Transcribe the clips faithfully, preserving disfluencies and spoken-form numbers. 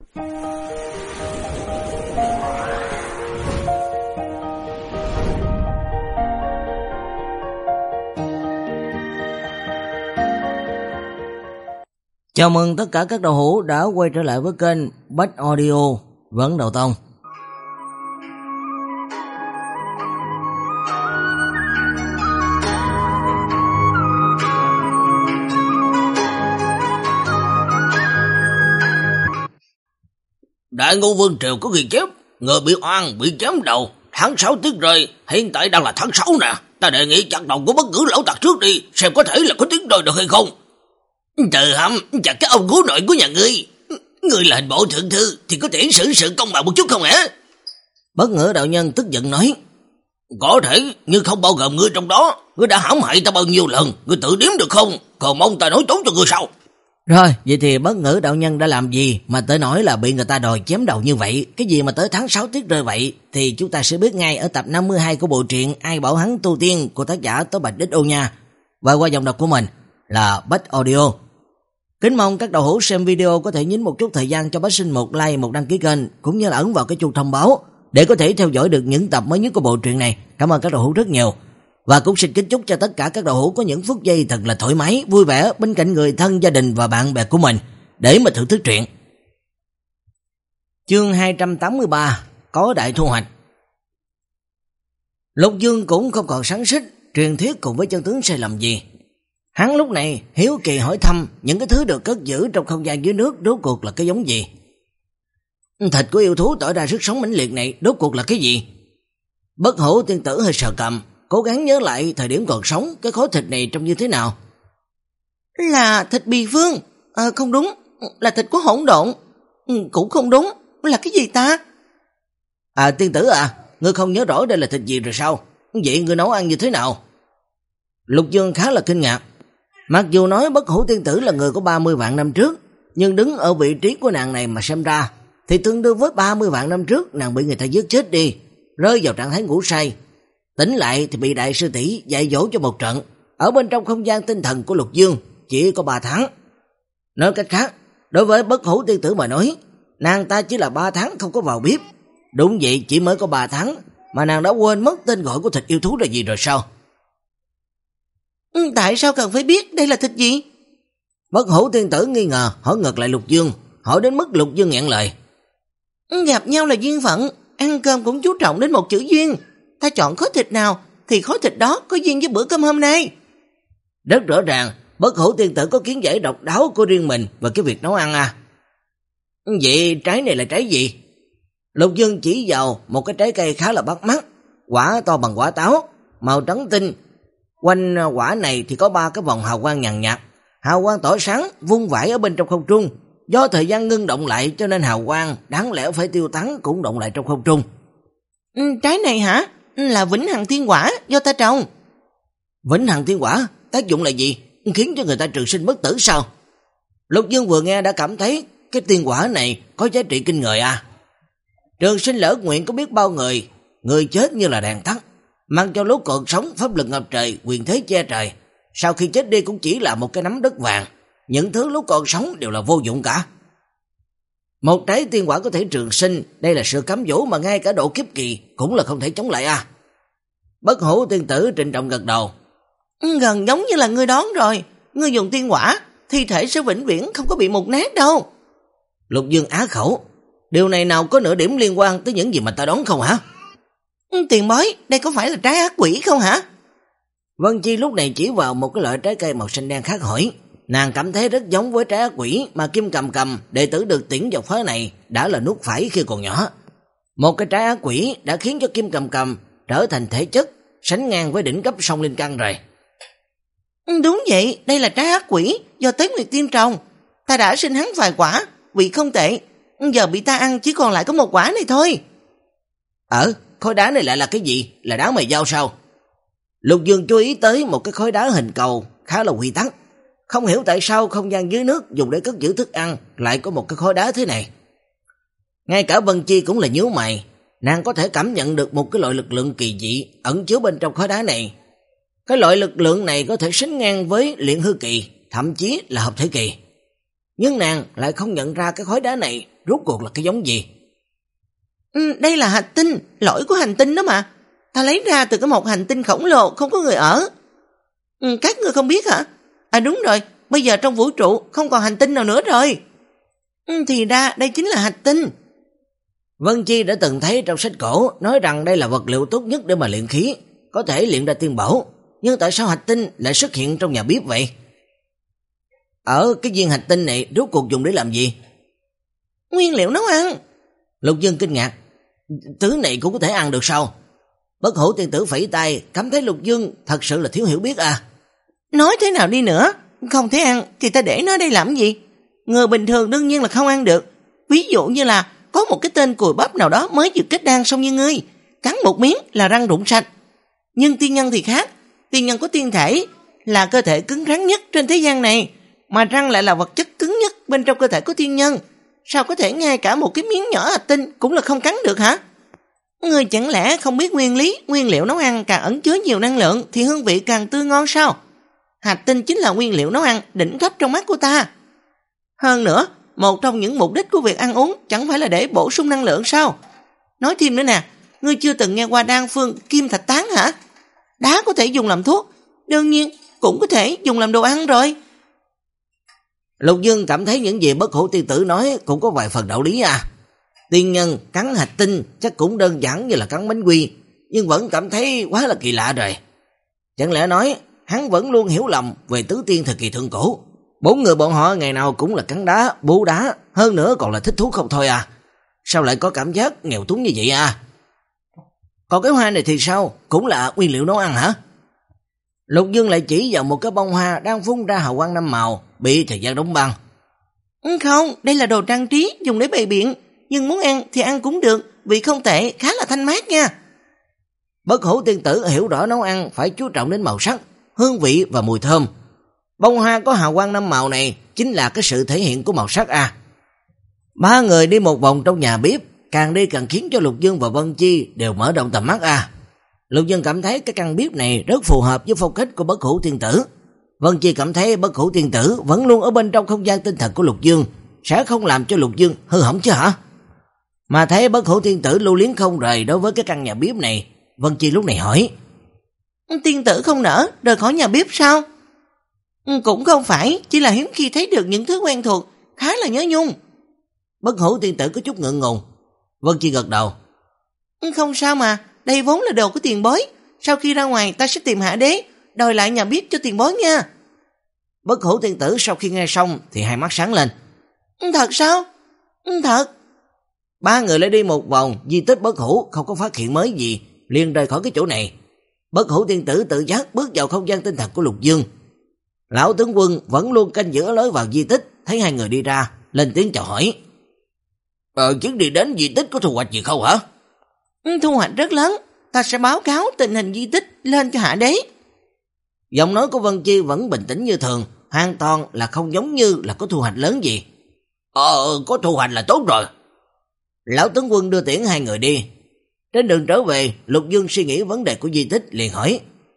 Chào mừng tất cả các đạo hữu đã quay trở lại với kênh Bách Audio Vấn Đầu Tông. Đại Ngũ Vương Triều có ghi chép, người bị oan, bị chém đầu, tháng sáu tiết rơi, hiện tại đang là tháng sáu nè. Ta đề nghị chặt đầu của bất cứ lão tặc trước đi, xem có thể là có tiếng rơi được hay không. Từ hâm, chặt cái ông cứu nội của nhà ngươi. Ngươi là hình bộ thượng thư thì có thể xử sự công bằng một chút không hả? Bất Ngữ đạo nhân tức giận nói. Có thể, nhưng không bao gồm ngươi trong đó. Ngươi đã hãm hại ta bao nhiêu lần, ngươi tự đếm được không? Còn mong ta nói trốn cho ngươi sao? Rồi, vậy thì Bất Ngữ đạo nhân đã làm gì mà tới nỗi là bị người ta đòi chém đầu như vậy? Cái gì mà tới tháng sáu tiết rơi vậy? Thì chúng ta sẽ biết ngay ở tập năm mươi hai của bộ truyện Ai Bảo Hắn Tu Tiên của tác giả Tố Bạch Đích Ô nha. Và qua giọng đọc của mình là Bách Audio. Kính mong các đạo hữu xem video có thể nhín một chút thời gian cho Bách Sinh một like, một đăng ký kênh, cũng như là ấn vào cái chuông thông báo để có thể theo dõi được những tập mới nhất của bộ truyện này. Cảm ơn các đạo hữu rất nhiều. Và cũng xin kính chúc cho tất cả các đạo hữu có những phút giây thật là thoải mái, vui vẻ bên cạnh người thân, gia đình và bạn bè của mình để mà thưởng thức truyện. Chương hai trăm tám mươi ba, có đại thu hoạch. Lục Dương cũng không còn sáng xích truyền thuyết cùng với chân tướng sai lầm gì. Hắn lúc này hiếu kỳ hỏi thăm những cái thứ được cất giữ trong không gian dưới nước rốt cuộc là cái giống gì. Thịt của yêu thú tỏ ra sức sống mãnh liệt này rốt cuộc là cái gì? Bất Hủ tiên tử hơi sợ cầm, cố gắng nhớ lại thời điểm còn sống cái khối thịt này trông như thế nào. Là thịt bì vương. À, không đúng, là thịt của hỗn độn. Cũng không đúng, là cái gì ta? À tiên tử à, ngươi không nhớ rõ đây là thịt gì rồi sao? Vậy ngươi nấu ăn như thế nào? Lục Dương khá là kinh ngạc. Mặc dù nói Bất Hủ tiên tử là người của ba mươi vạn năm trước, nhưng đứng ở vị trí của nàng này mà xem ra thì tương đương với ba mươi vạn năm trước nàng bị người ta giết chết đi, rơi vào trạng thái ngủ say. Tỉnh lại thì bị đại sư tỷ dạy dỗ cho một trận ở bên trong không gian tinh thần của Lục Dương chỉ có ba tháng. Nói cách khác, đối với Bất Hủ tiên tử mà nói, nàng ta chỉ là ba tháng không có vào bếp. Đúng vậy, chỉ mới có ba tháng mà nàng đã quên mất tên gọi của thịt yêu thú là gì rồi sao? Tại sao cần phải biết đây là thịt gì? Bất Hủ tiên tử nghi ngờ hỏi ngược lại Lục Dương, hỏi đến mức Lục Dương nghẹn lời. Gặp nhau là duyên phận, ăn cơm cũng chú trọng đến một chữ duyên. Ta chọn khối thịt nào thì khối thịt đó có duyên với bữa cơm hôm nay. Rất rõ ràng, Bất Hủ tiên tử có kiến giải độc đáo của riêng mình về cái việc nấu ăn à. Vậy trái này là trái gì? Lục Dương chỉ vào một cái trái cây khá là bắt mắt, quả to bằng quả táo, màu trắng tinh. Quanh quả này thì có ba cái vòng hào quang nhàn nhạt, hào quang tỏa sáng vung vãi ở bên trong không trung. Do thời gian ngưng động lại cho nên hào quang đáng lẽ phải tiêu tán cũng động lại trong không trung. Ừ, trái này hả? Là Vĩnh Hằng Thiên Quả do ta trồng. Vĩnh Hằng Thiên Quả tác dụng là gì? Khiến cho người ta trường sinh bất tử sao? Lục Dương vừa nghe đã cảm thấy cái tiên quả này có giá trị kinh người à. Trường sinh lỡ nguyện có biết bao người, người chết như là đèn tắt, mặc cho lúc còn sống pháp lực ngập trời, quyền thế che trời, sau khi chết đi cũng chỉ là một cái nắm đất vàng. Những thứ lúc còn sống đều là vô dụng cả. Một trái tiên quả có thể trường sinh, đây là sự cám dỗ mà ngay cả độ kiếp kỳ cũng là không thể chống lại à. Bất Hủ tiên tử trịnh trọng gật đầu. Gần giống như là ngươi đoán rồi, ngươi dùng tiên quả, thi thể sẽ vĩnh viễn không có bị mục nát đâu. Lục Dương á khẩu, điều này nào có nửa điểm liên quan tới những gì mà ta đoán không hả? Tiền bối, đây có phải là trái ác quỷ không hả? Vân Chi lúc này chỉ vào một cái loại trái cây màu xanh đen khác hỏi. Nàng cảm thấy rất giống với trái ác quỷ mà Kim Cầm Cầm, đệ tử được tiễn vào phái này, đã là nuốt phải khi còn nhỏ. Một cái trái ác quỷ đã khiến cho Kim Cầm Cầm trở thành thể chất sánh ngang với đỉnh cấp sông Linh Căn rồi. Đúng vậy, đây là trái ác quỷ do Tế Nguyệt Tiên trồng. Ta đã sinh hắn vài quả, vị không tệ, giờ bị ta ăn chỉ còn lại có một quả này thôi. Ờ, khối đá này lại là cái gì? Là đá mày dao sao? Lục Dương chú ý tới một cái khối đá hình cầu khá là quy tắc. Không hiểu tại sao không gian dưới nước dùng để cất giữ thức ăn lại có một cái khối đá thế này. Ngay cả Vân Chi cũng là nhíu mày, nàng có thể cảm nhận được một cái loại lực lượng kỳ dị ẩn chứa bên trong khối đá này. Cái loại lực lượng này có thể sánh ngang với luyện hư kỳ, thậm chí là hợp thể kỳ. Nhưng nàng lại không nhận ra cái khối đá này rốt cuộc là cái giống gì. Ừ, đây là hành tinh, lỗi của hành tinh đó mà. Ta lấy ra từ cái một hành tinh khổng lồ không có người ở. Ừ, các người không biết hả? À đúng rồi, bây giờ trong vũ trụ không còn hành tinh nào nữa rồi. Ừ, thì ra đây chính là hành tinh. Vân Chi đã từng thấy trong sách cổ nói rằng đây là vật liệu tốt nhất để mà luyện khí, có thể luyện ra tiên bảo. Nhưng tại sao hành tinh lại xuất hiện trong nhà bếp vậy? Ở cái viên hành tinh này rốt cuộc dùng để làm gì? Nguyên liệu nấu ăn. Lục Dương kinh ngạc. Thứ này cũng có thể ăn được sao? Bất Hủ tiên tử phẩy tay, cảm thấy Lục Dương thật sự là thiếu hiểu biết à. Nói thế nào đi nữa, không thể ăn thì ta để nó đây làm gì? Người bình thường đương nhiên là không ăn được. Ví dụ như là có một cái tên cùi bắp nào đó mới vừa kết đan xong như ngươi, cắn một miếng là răng rụng sạch. Nhưng tiên nhân thì khác, tiên nhân có tiên thể, là cơ thể cứng rắn nhất trên thế gian này, mà răng lại là vật chất cứng nhất bên trong cơ thể của tiên nhân. Sao có thể ngay cả một cái miếng nhỏ hành tinh cũng là không cắn được hả? Ngươi chẳng lẽ không biết nguyên lý, nguyên liệu nấu ăn càng ẩn chứa nhiều năng lượng thì hương vị càng tươi ngon sao? Hành tinh chính là nguyên liệu nấu ăn đỉnh cấp trong mắt của ta. Hơn nữa, một trong những mục đích của việc ăn uống chẳng phải là để bổ sung năng lượng sao? Nói thêm nữa nè, ngươi chưa từng nghe qua đan phương kim thạch tán hả? Đá có thể dùng làm thuốc, đương nhiên cũng có thể dùng làm đồ ăn rồi. Lục Dương cảm thấy những gì Bất Hủ tiên tử nói cũng có vài phần đạo lý à. Tiên nhân cắn hạch tinh chắc cũng đơn giản như là cắn bánh quy, nhưng vẫn cảm thấy quá là kỳ lạ rồi. Chẳng lẽ nói hắn vẫn luôn hiểu lầm về tứ tiên thời kỳ thượng cổ? Bốn người bọn họ ngày nào cũng là cắn đá, bú đá, hơn nữa còn là thích thú không thôi à. Sao lại có cảm giác nghèo túng như vậy à? Còn cái hoa này thì sao? Cũng là nguyên liệu nấu ăn hả? Lục Dương lại chỉ vào một cái bông hoa đang phun ra hào quang năm màu, bị thời gian đóng băng. Không, đây là đồ trang trí dùng để bày biện, nhưng muốn ăn thì ăn cũng được, vị không tệ, khá là thanh mát nha. Bất Hủ tiên tử hiểu rõ nấu ăn phải chú trọng đến màu sắc, hương vị và mùi thơm. Bông hoa có hào quang năm màu này chính là cái sự thể hiện của màu sắc à. Ba người đi một vòng trong nhà bếp, càng đi càng khiến cho Lục Dương và Vân Chi đều mở rộng tầm mắt à. Lục Dương cảm thấy cái căn bếp này rất phù hợp với phong cách của Bất Hủ tiên tử. Vân Chi cảm thấy Bất Hủ tiên tử vẫn luôn ở bên trong không gian tinh thần của Lục Dương, sẽ không làm cho Lục Dương hư hỏng chứ hả? Mà thấy Bất Hủ tiên tử lưu luyến không rời đối với cái căn nhà bếp này, Vân Chi lúc này hỏi: Tiên tử không nỡ rời khỏi nhà bếp sao? Cũng không phải, chỉ là hiếm khi thấy được những thứ quen thuộc, khá là nhớ nhung. Bất Hủ tiên tử có chút ngượng ngùng. Vân Chi gật đầu: Không sao mà, đây vốn là đồ của tiền bối, sau khi ra ngoài ta sẽ tìm Hạ Đế, đòi lại nhà bếp cho tiền bối nha. Bất Hủ tiên tử sau khi nghe xong thì hai mắt sáng lên. Thật sao? Thật. Ba người lại đi một vòng di tích Bất Hủ, không có phát hiện mới gì, liền rời khỏi cái chỗ này. Bất Hủ tiên tử tự giác bước vào không gian tinh thần của Lục Dương. Lão tướng quân vẫn luôn canh giữ lối vào di tích, thấy hai người đi ra, lên tiếng chào hỏi: Ờ, chuyến đi đến di tích có thu hoạch gì không hả? Thu hoạch rất lớn, ta sẽ báo cáo tình hình di tích lên cho Hạ Đế. Giọng nói của Vân Chi vẫn bình tĩnh như thường, hoàn toàn là không giống như là có thu hoạch lớn gì. Ờ, có thu hoạch là tốt rồi. Lão tướng quân đưa tiễn hai người đi. Trên đường trở về, Lục Dương suy nghĩ vấn đề của di tích liền hỏi: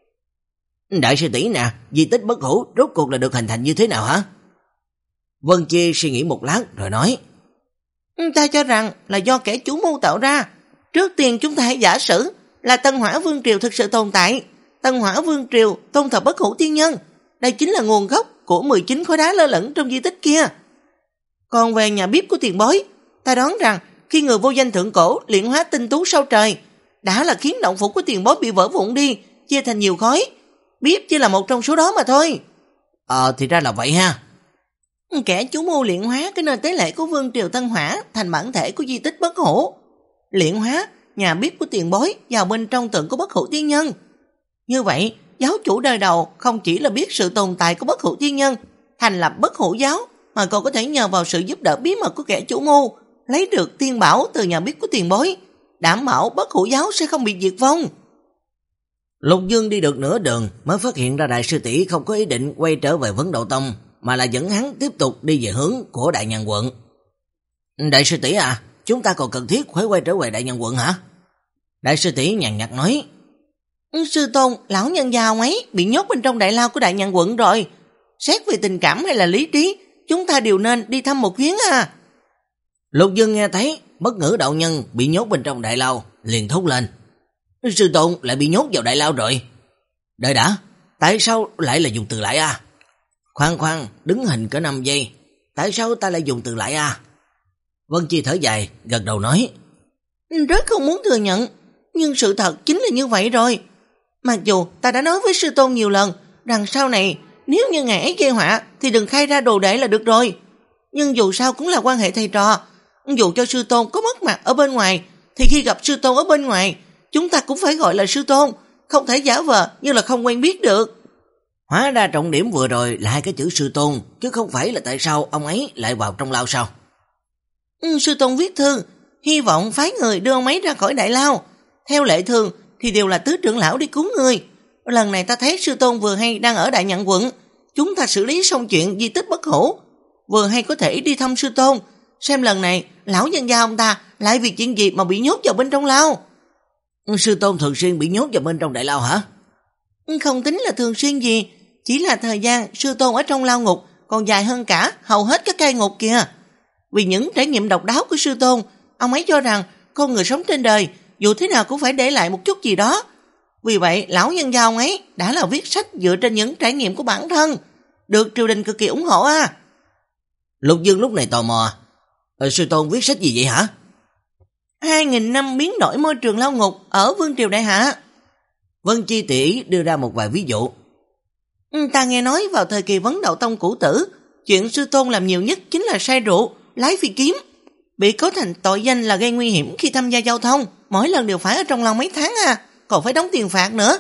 Đại sư tỷ nè, di tích Bất Hủ rốt cuộc là được hình thành như thế nào hả? Vân Chi suy nghĩ một lát rồi nói: Ta cho rằng là do kẻ chủ mưu tạo ra. Trước tiên chúng ta hãy giả sử là Tân Hỏa Vương Triều thực sự tồn tại. Tân Hỏa Vương Triều tôn thờ Bất Hủ tiên nhân, đây chính là nguồn gốc của mười chín khối đá lơ lửng trong di tích kia. Còn về nhà bếp của tiền bối, ta đoán rằng khi người vô danh thượng cổ luyện hóa tinh tú sao trời, đã là khiến động phủ của tiền bối bị vỡ vụn đi, chia thành nhiều khối. Bếp chỉ là một trong số đó mà thôi. Ờ thì ra là vậy ha. Kẻ chủ mưu luyện hóa cái nơi tế lễ của Vương Triều Tân Hỏa thành bản thể của di tích Bất Hủ. Luyện hóa nhà bếp của tiền bối vào bên trong tượng của Bất Hủ tiên nhân. Như vậy, giáo chủ đời đầu không chỉ là biết sự tồn tại của Bất Hủ tiên nhân, thành lập Bất Hủ giáo, mà còn có thể nhờ vào sự giúp đỡ bí mật của kẻ chủ mưu, lấy được tiên bảo từ nhà bếp của tiền bối, đảm bảo Bất Hủ giáo sẽ không bị diệt vong. Lục Dương đi được nửa đường mới phát hiện ra đại sư tỷ không có ý định quay trở về Vấn Độ Tông, mà là dẫn hắn tiếp tục đi về hướng của Đại Nhàn quận. Đại sư tỷ à, chúng ta còn cần thiết phải quay trở về Đại Nhàn quận hả? Đại sư tỷ nhàn nhạt nói: Sư tôn, lão nhân già ấy bị nhốt bên trong đại lao của Đại Nhàn quận rồi. Xét về tình cảm hay là lý trí, chúng ta đều nên đi thăm một chuyến à. Lục Dương nghe thấy bất ngữ đạo nhân bị nhốt bên trong đại lao, liền thốt lên. Sư tôn lại bị nhốt vào đại lao rồi. Đợi đã, tại sao lại là dùng từ lại à? Khoan khoan, đứng hình cỡ năm giây, tại sao ta lại dùng từ lại à? Vân Chi thở dài, gật đầu nói. Rất không muốn thừa nhận, nhưng sự thật chính là như vậy rồi. Mặc dù ta đã nói với sư tôn nhiều lần rằng sau này nếu như ngài ấy gây họa thì đừng khai ra đồ đệ là được rồi. Nhưng dù sao cũng là quan hệ thầy trò. Dù cho sư tôn có mất mặt ở bên ngoài thì khi gặp sư tôn ở bên ngoài chúng ta cũng phải gọi là sư tôn, không thể giả vờ như là không quen biết được. Hóa ra trọng điểm vừa rồi là hai cái chữ sư tôn, chứ không phải là tại sao ông ấy lại vào trong lao sao? Ừ, sư tôn viết thư hy vọng phái người đưa ông ấy ra khỏi đại lao. Theo lệ thường thì đều là tứ trưởng lão đi cứu người. Lần này ta thấy sư tôn vừa hay đang ở Đại Nhận quận, chúng ta xử lý xong chuyện di tích bất hủ, vừa hay có thể đi thăm sư tôn, xem lần này lão nhân gia ông ta lại vì chuyện gì mà bị nhốt vào bên trong lao. Sư tôn thường xuyên bị nhốt vào bên trong đại lao hả? Không tính là thường xuyên gì, chỉ là thời gian sư tôn ở trong lao ngục còn dài hơn cả hầu hết các cai ngục kìa. Vì những trải nghiệm độc đáo của sư tôn, ông ấy cho rằng con người sống trên đời dù thế nào cũng phải để lại một chút gì đó. Vì vậy lão nhân gia ông ấy đã là viết sách dựa trên những trải nghiệm của bản thân, được triều đình cực kỳ ủng hộ à. Lục Dương lúc này tò mò. Ờ, sư tôn viết sách gì vậy hả? Hai nghìn năm biến đổi môi trường lao ngục ở Vương Triều Đại Hạ. Vân Chi tỷ đưa ra một vài ví dụ. Ta nghe nói vào thời kỳ Vấn Đạo Tông cũ tử, chuyện sư tôn làm nhiều nhất chính là say rượu, lái phi kiếm, bị cấu thành tội danh là gây nguy hiểm khi tham gia giao thông, mỗi lần đều phải ở trong lao mấy tháng à, còn phải đóng tiền phạt nữa.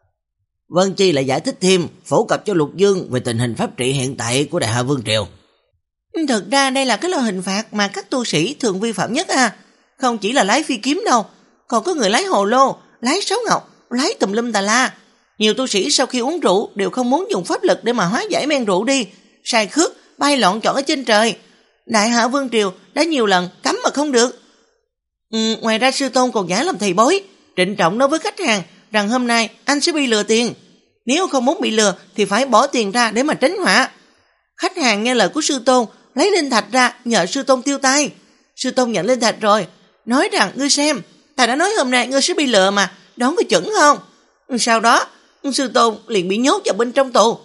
Vân Chi lại giải thích thêm, phổ cập cho Lục Dương về tình hình pháp trị hiện tại của Đại Hạ Vương Triều. Thực ra đây là cái loại hình phạt mà các tu sĩ thường vi phạm nhất à, không chỉ là lái phi kiếm đâu, còn có người lái hồ lô, lái sáo ngọc, lái tùm lum tà la. Nhiều tu sĩ sau khi uống rượu đều không muốn dùng pháp lực để mà hóa giải men rượu đi, sai khước, bay lọn chọn ở trên trời. Đại Hạ Vương Triều đã nhiều lần cấm mà không được. Ừ, ngoài ra sư tôn còn giả làm thầy bói, trịnh trọng nói với khách hàng rằng hôm nay anh sẽ bị lừa tiền. Nếu không muốn bị lừa thì phải bỏ tiền ra để mà tránh họa. Khách hàng nghe lời của sư tôn lấy linh thạch ra nhờ sư tôn tiêu tai. Sư tôn nhận linh thạch rồi, nói rằng ngươi xem, ta đã nói hôm nay ngươi sẽ bị lừa mà, đoán có chuẩn không? Sau đó sư tôn liền bị nhốt vào bên trong tù.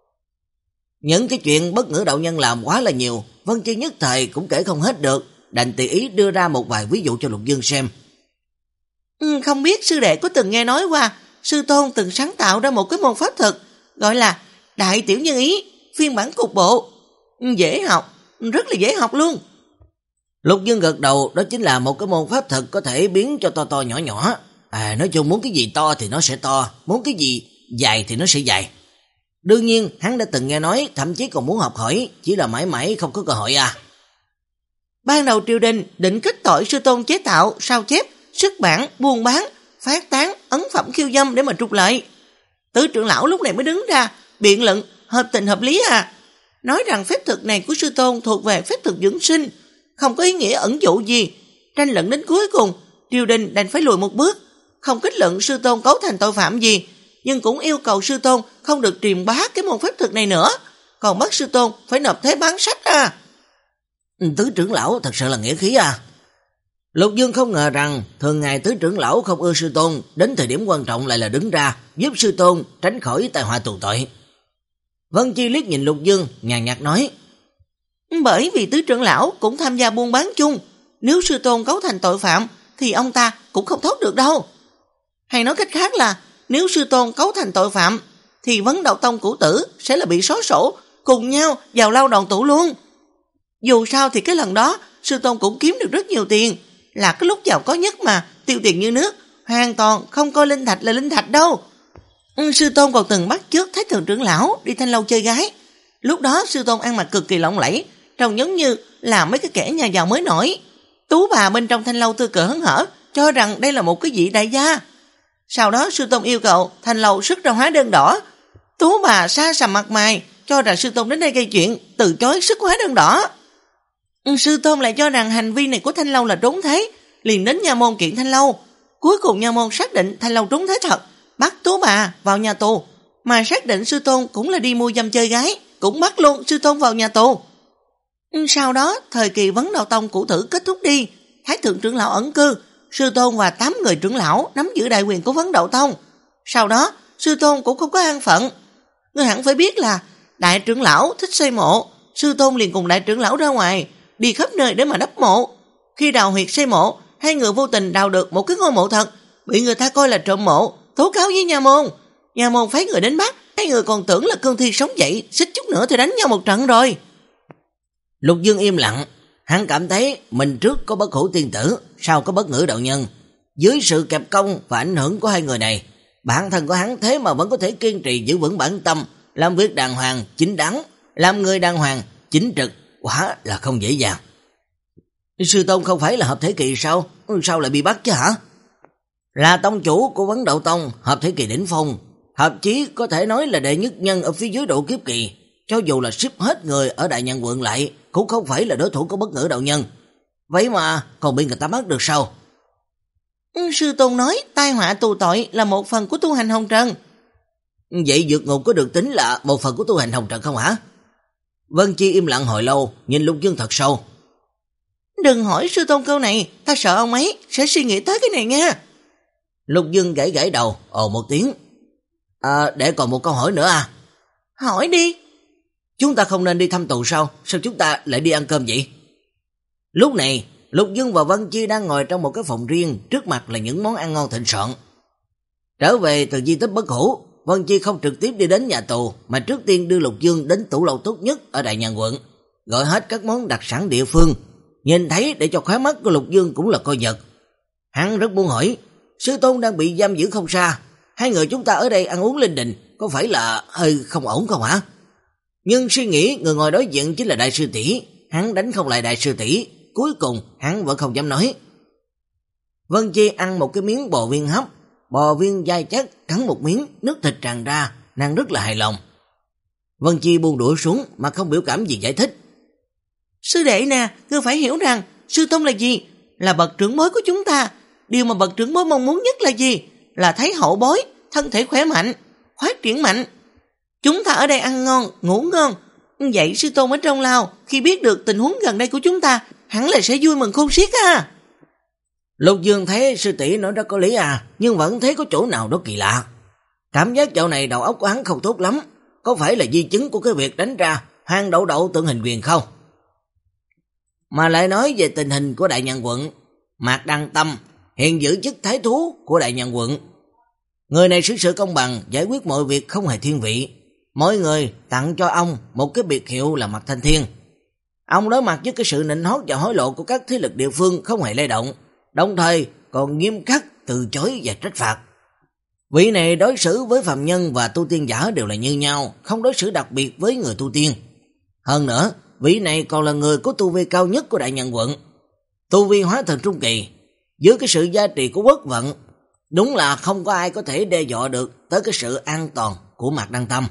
Những cái chuyện bất ngữ đạo nhân làm quá là nhiều, Vân Chi nhất thời cũng kể không hết được, đành tùy ý đưa ra một vài ví dụ cho Lục Dương xem. Ừ, không biết sư đệ có từng nghe nói qua sư tôn từng sáng tạo ra một cái môn pháp thuật gọi là Đại Tiểu Nhân Ý, phiên bản cục bộ. Dễ học, rất là dễ học luôn. Lục Dương gật đầu, đó chính là một cái môn pháp thuật có thể biến cho to to nhỏ nhỏ. À, nói chung muốn cái gì to thì nó sẽ to, muốn cái gì dài thì nó sẽ dài. Đương nhiên hắn đã từng nghe nói, thậm chí còn muốn học hỏi, chỉ là mãi mãi không có cơ hội à. Ban đầu triều đình định kết tội sư tôn chế tạo, sao chép, xuất bản, buôn bán, phát tán, ấn phẩm khiêu dâm để mà trục lợi. Tứ trưởng lão lúc này mới đứng ra biện luận hợp tình hợp lý à, nói rằng phép thuật này của sư tôn thuộc về phép thuật dưỡng sinh, không có ý nghĩa ẩn dụ gì. Tranh luận đến cuối cùng, triều đình đành phải lùi một bước, không kết luận sư tôn cấu thành tội phạm gì, nhưng cũng yêu cầu sư tôn không được truyền bá cái môn phép thuật này nữa, còn bắt sư tôn phải nộp thuế bán sách à. Tứ trưởng lão thật sự là nghĩa khí à. Lục Dương không ngờ rằng thường ngày tứ trưởng lão không ưa sư tôn, đến thời điểm quan trọng lại là đứng ra giúp sư tôn tránh khỏi tai họa tù tội. Vân Chi liếc nhìn Lục Dương, nhàn nhạt nói: Bởi vì tứ trưởng lão cũng tham gia buôn bán chung, nếu sư tôn cấu thành tội phạm thì ông ta cũng không thoát được đâu. Hay nói cách khác là nếu sư tôn cấu thành tội phạm thì Vấn Đạo Tông cũ tử sẽ là bị xóa sổ, cùng nhau vào lao đoàn tù luôn. Dù sao thì cái lần đó sư tôn cũng kiếm được rất nhiều tiền, là cái lúc giàu có nhất mà, tiêu tiền như nước, hoàn toàn không coi linh thạch là linh thạch đâu. Sư tôn còn từng bắt chước Thái Thượng trưởng lão đi Thanh Lâu chơi gái. Lúc đó sư tôn ăn mặc cực kỳ lộng lẫy, trông giống như là mấy cái kẻ nhà giàu mới nổi. Tú bà bên trong Thanh Lâu tươi cười hớn hở, cho rằng đây là một cái vị đại gia. Sau đó sư tôn yêu cầu Thanh Lâu xuất ra hóa đơn đỏ. Tú bà xa sầm mặt mày, cho rằng sư tôn đến đây gây chuyện, từ chối xuất hóa đơn đỏ. Sư tôn lại cho rằng hành vi này của Thanh Lâu là trốn thuế, liền đến nha môn kiện Thanh Lâu. Cuối cùng nha môn xác định Thanh Lâu trốn thuế thật, bắt Tú bà vào nhà tù, mà xác định sư tôn cũng là đi mua dâm chơi gái, cũng bắt luôn sư tôn vào nhà tù. Sau đó, thời kỳ Vấn Đạo Tông cũ thử kết thúc đi, Thái thượng trưởng lão ẩn cư, sư tôn và tám người trưởng lão nắm giữ đại quyền của Vấn Đạo Tông. Sau đó, sư tôn cũng không có an phận. Ngươi hẳn phải biết là đại trưởng lão thích xây mộ, sư tôn liền cùng đại trưởng lão ra ngoài, đi khắp nơi để mà đắp mộ. Khi đào huyệt xây mộ, hai người vô tình đào được một cái ngôi mộ thật, bị người ta coi là trộm mộ, tố cáo với nhà môn. Nhà môn phái người đến bắt, hai người còn tưởng là cương thi sống dậy, xích chút nữa thì đánh nhau một trận rồi. Lục Dương im lặng, hắn cảm thấy mình trước có Bất Hủ Tiên Tử, sau có Bất Ngữ Đạo Nhân. Dưới sự kẹp công và ảnh hưởng của hai người này, bản thân của hắn thế mà vẫn có thể kiên trì giữ vững bản tâm, làm việc đàng hoàng, chính đáng, làm người đàng hoàng, chính trực, quả là không dễ dàng. Sư tôn không phải là hợp thể kỳ sao? Sao lại bị bắt chứ hả? Là tông chủ của Vấn Đạo Tông, hợp thể kỳ đỉnh phong, thậm chí có thể nói là đệ nhất nhân ở phía dưới độ kiếp kỳ. Cho dù là ship hết người ở Đại Nhàn Quận lại, cũng không phải là đối thủ của Bất Ngữ Đạo Nhân. Vậy mà còn bị người ta bắt được sao? Sư tôn nói tai họa tù tội là một phần của tu hành hồng trần. Vậy vượt ngục có được tính là một phần của tu hành hồng trần không hả? Vân Chi im lặng hồi lâu, nhìn Lục Dương thật sâu. Đừng hỏi sư tôn câu này, ta sợ ông ấy sẽ suy nghĩ tới cái này nha. Lục Dương gãy gãy đầu, ồ một tiếng. À, để còn một câu hỏi nữa à? Hỏi đi. Chúng ta không nên đi thăm tù sao? Sao chúng ta lại đi ăn cơm vậy? Lúc này, Lục Dương và Vân Chi đang ngồi trong một cái phòng riêng, trước mặt là những món ăn ngon thịnh soạn. Trở về từ di tích Bất Hủ, Vân Chi không trực tiếp đi đến nhà tù, mà trước tiên đưa Lục Dương đến tủ lầu tốt nhất ở Đại Nhàn Quận, gọi hết các món đặc sản địa phương, nhìn thấy để cho khóe mắt của Lục Dương cũng là coi vật. Hắn rất muốn hỏi, sư tôn đang bị giam giữ không xa, hai người chúng ta ở đây ăn uống linh đình, có phải là hơi không ổn không hả? Nhưng suy nghĩ người ngồi đối diện chính là đại sư tỷ, hắn đánh không lại đại sư tỷ, cuối cùng hắn vẫn không dám nói. Vân Chi ăn một cái miếng bò viên hấp, bò viên dai chắc, cắn một miếng, nước thịt tràn ra, nàng rất là hài lòng. Vân Chi buông đũa xuống mà không biểu cảm gì giải thích. Sư đệ nè, ngươi phải hiểu rằng sư tôn là gì? Là bậc trưởng bối của chúng ta. Điều mà bậc trưởng bối mong muốn nhất là gì? Là thấy hậu bối, thân thể khỏe mạnh, phát triển mạnh. Chúng ta ở đây ăn ngon, ngủ ngon. Vậy sư tôn ở trong lao, khi biết được tình huống gần đây của chúng ta, hẳn là sẽ vui mừng khôn xiết à. Lục Dương thấy sư tỷ nói rất có lý à, nhưng vẫn thấy có chỗ nào đó kỳ lạ. Cảm giác dạo này đầu óc của hắn không tốt lắm, có phải là di chứng của cái việc đánh ra hang đậu đậu tượng hình quyền không? Mà lại nói về tình hình của Đại Nhàn Quận, Mạc Đăng Tâm hiện giữ chức thái thú của Đại Nhàn Quận. Người này xử sự công bằng, giải quyết mọi việc không hề thiên vị. Mỗi người tặng cho ông một cái biệt hiệu là Mạc Thanh Thiên. Ông đối mặt với cái sự nịnh hót và hối lộ của các thế lực địa phương không hề lay động, đồng thời còn nghiêm khắc từ chối và trách phạt. Vị này đối xử với phàm nhân và tu tiên giả đều là như nhau, không đối xử đặc biệt với người tu tiên. Hơn nữa, vị này còn là người có tu vi cao nhất của Đại Nhàn Quận, tu vi hóa thần trung kỳ. Dưới cái sự gia trì của quốc vận, đúng là không có ai có thể đe dọa được tới cái sự an toàn của Mạc Đăng Tâm.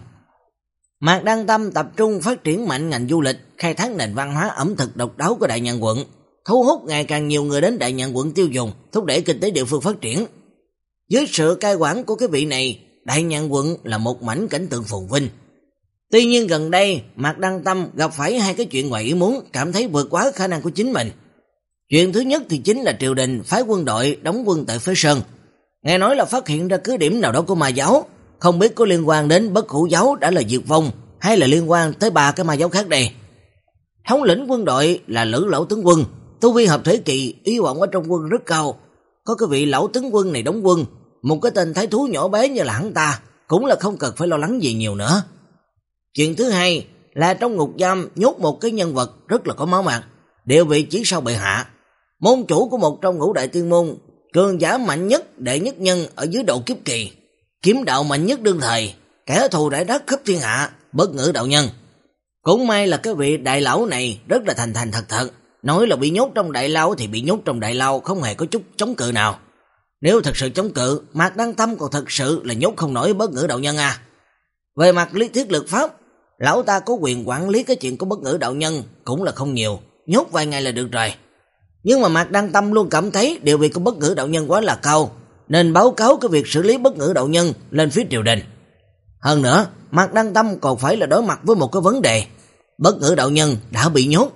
Mạc Đăng Tâm tập trung phát triển mạnh ngành du lịch, khai thác nền văn hóa ẩm thực độc đáo của Đại Nhàn Quận, thu hút ngày càng nhiều người đến Đại Nhàn Quận tiêu dùng, thúc đẩy kinh tế địa phương phát triển. Dưới sự cai quản của cái vị này, Đại Nhàn Quận là một mảnh cảnh tượng phồn vinh. Tuy nhiên gần đây, Mạc Đăng Tâm gặp phải hai cái chuyện ngoài ý muốn, cảm thấy vượt quá khả năng của chính mình. Chuyện thứ nhất thì chính là triều đình phái quân đội đóng quân tại Phế Sơn. Nghe nói là phát hiện ra cứ điểm nào đó của ma giáo, không biết có liên quan đến Bất Hủ giáo đã là diệt vong, hay là liên quan tới ba cái ma giáo khác đây. Thống lĩnh quân đội là Lữ Lão Tướng Quân, tu vi hợp thể kỳ, uy vọng ở trong quân rất cao. Có cái vị lão tướng quân này đóng quân, một cái tên thái thú nhỏ bé như là hắn ta, cũng là không cần phải lo lắng gì nhiều nữa. Chuyện thứ hai là trong ngục giam nhốt một cái nhân vật rất là có máu mặt, địa vị chỉ sau bệ hạ, môn chủ của một trong ngũ đại tiên môn, cường giả mạnh nhất, đệ nhất nhân ở dưới độ kiếp kỳ, kiếm đạo mạnh nhất đương thời, kẻ thù đại đắc khắp thiên hạ, Bất Ngữ đạo nhân. Cũng may là cái vị đại lão này rất là thành thành thật thật, nói là bị nhốt trong đại lao thì bị nhốt trong đại lao, không hề có chút chống cự nào. Nếu thật sự chống cự, Mạc Đăng Tâm còn thật sự là nhốt không nổi Bất Ngữ đạo nhân à. Về mặt lý thuyết lực pháp, lão ta có quyền quản lý cái chuyện của Bất Ngữ đạo nhân cũng là không nhiều, nhốt vài ngày là được rồi. Nhưng mà Mạc Đăng Tâm luôn cảm thấy địa vị của Bất Ngữ đạo nhân quá là cao, nên báo cáo cái việc xử lý Bất Ngữ đạo nhân lên phía triều đình. Hơn nữa, Mạc Đăng Tâm còn phải là đối mặt với một cái vấn đề. Bất Ngữ đạo nhân đã bị nhốt,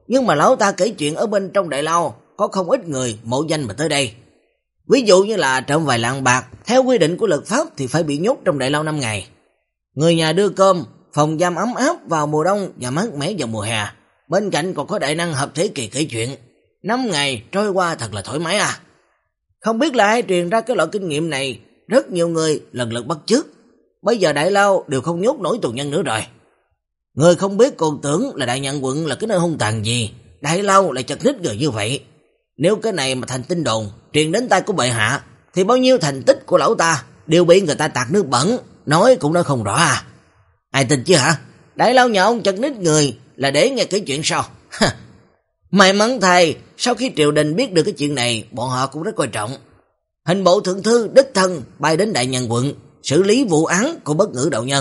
nhưng mà lão ta kể chuyện ở bên trong đại lao có không ít người mộ danh mà tới đây. Ví dụ như là trộm vài lạng bạc, theo quy định của luật pháp thì phải bị nhốt trong đại lao năm ngày. Người nhà đưa cơm, phòng giam ấm áp vào mùa đông và mát mẻ vào mùa hè. Bên cạnh còn có đại năng hợp thế kỳ kể chuyện. Năm ngày trôi qua thật là thoải mái à. Không biết là ai truyền ra cái loại kinh nghiệm này, rất nhiều người lần lượt bắt chước. Bây giờ đại lao đều không nhốt nổi tù nhân nữa rồi. Người không biết còn tưởng là đại nhận quận là cái nơi hung tàn gì, đại lao lại chật ních người như vậy. Nếu cái này mà thành tin đồn truyền đến tay của bệ hạ, thì bao nhiêu thành tích của lão ta đều bị người ta tạt nước bẩn, nói cũng nói không rõ à. Ai tin chứ hả? Đại lao nhà ông chật ních người là để nghe cái chuyện sao? May mắn thay, sau khi triều đình biết được cái chuyện này, bọn họ cũng rất coi trọng. Hình bộ thượng thư đích thân bay đến đại nhân quận xử lý vụ án của Bất Ngữ đạo nhân.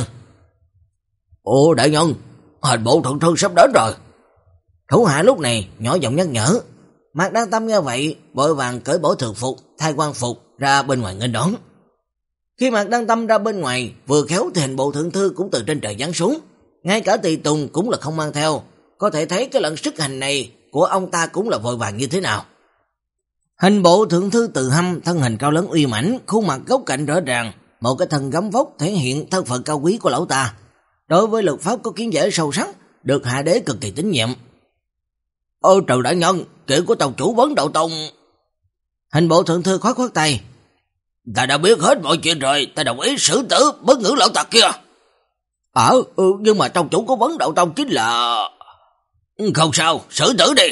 Ồ đại nhân, hình bộ thượng thư sắp đến rồi. Thủ hạ lúc này nhỏ giọng nhắc nhở. Mạc Đăng Tâm nghe vậy, vội vàng cởi bỏ thường phục, thay quan phục ra bên ngoài nghênh đón. Khi Mạc Đăng Tâm ra bên ngoài, vừa khéo thì hình bộ thượng thư cũng từ trên trời giáng xuống, ngay cả tùy tùng cũng là không mang theo, có thể thấy cái lần sức hành này của ông ta cũng là vội vàng như thế nào. Hình bộ thượng thư Từ Hâm thân hình cao lớn uy mãnh, khuôn mặt góc cạnh rõ ràng, một cái thân gấm vóc thể hiện thân phận cao quý của lão ta. Đối với luật pháp có kiến giải sâu sắc, được hạ đế cực kỳ tín nhiệm. Ôi trời đại nhân, kiểu của tàu chủ Vấn Đạo Tông. Hình bộ thượng thư khoát khoát tay. Ta đã biết hết mọi chuyện rồi, ta đồng ý xử tử Bất Ngữ lão tặc kia. Ờ, ừ, nhưng mà tông chủ của Vấn Đạo Tông chính là... Không sao, xử tử đi.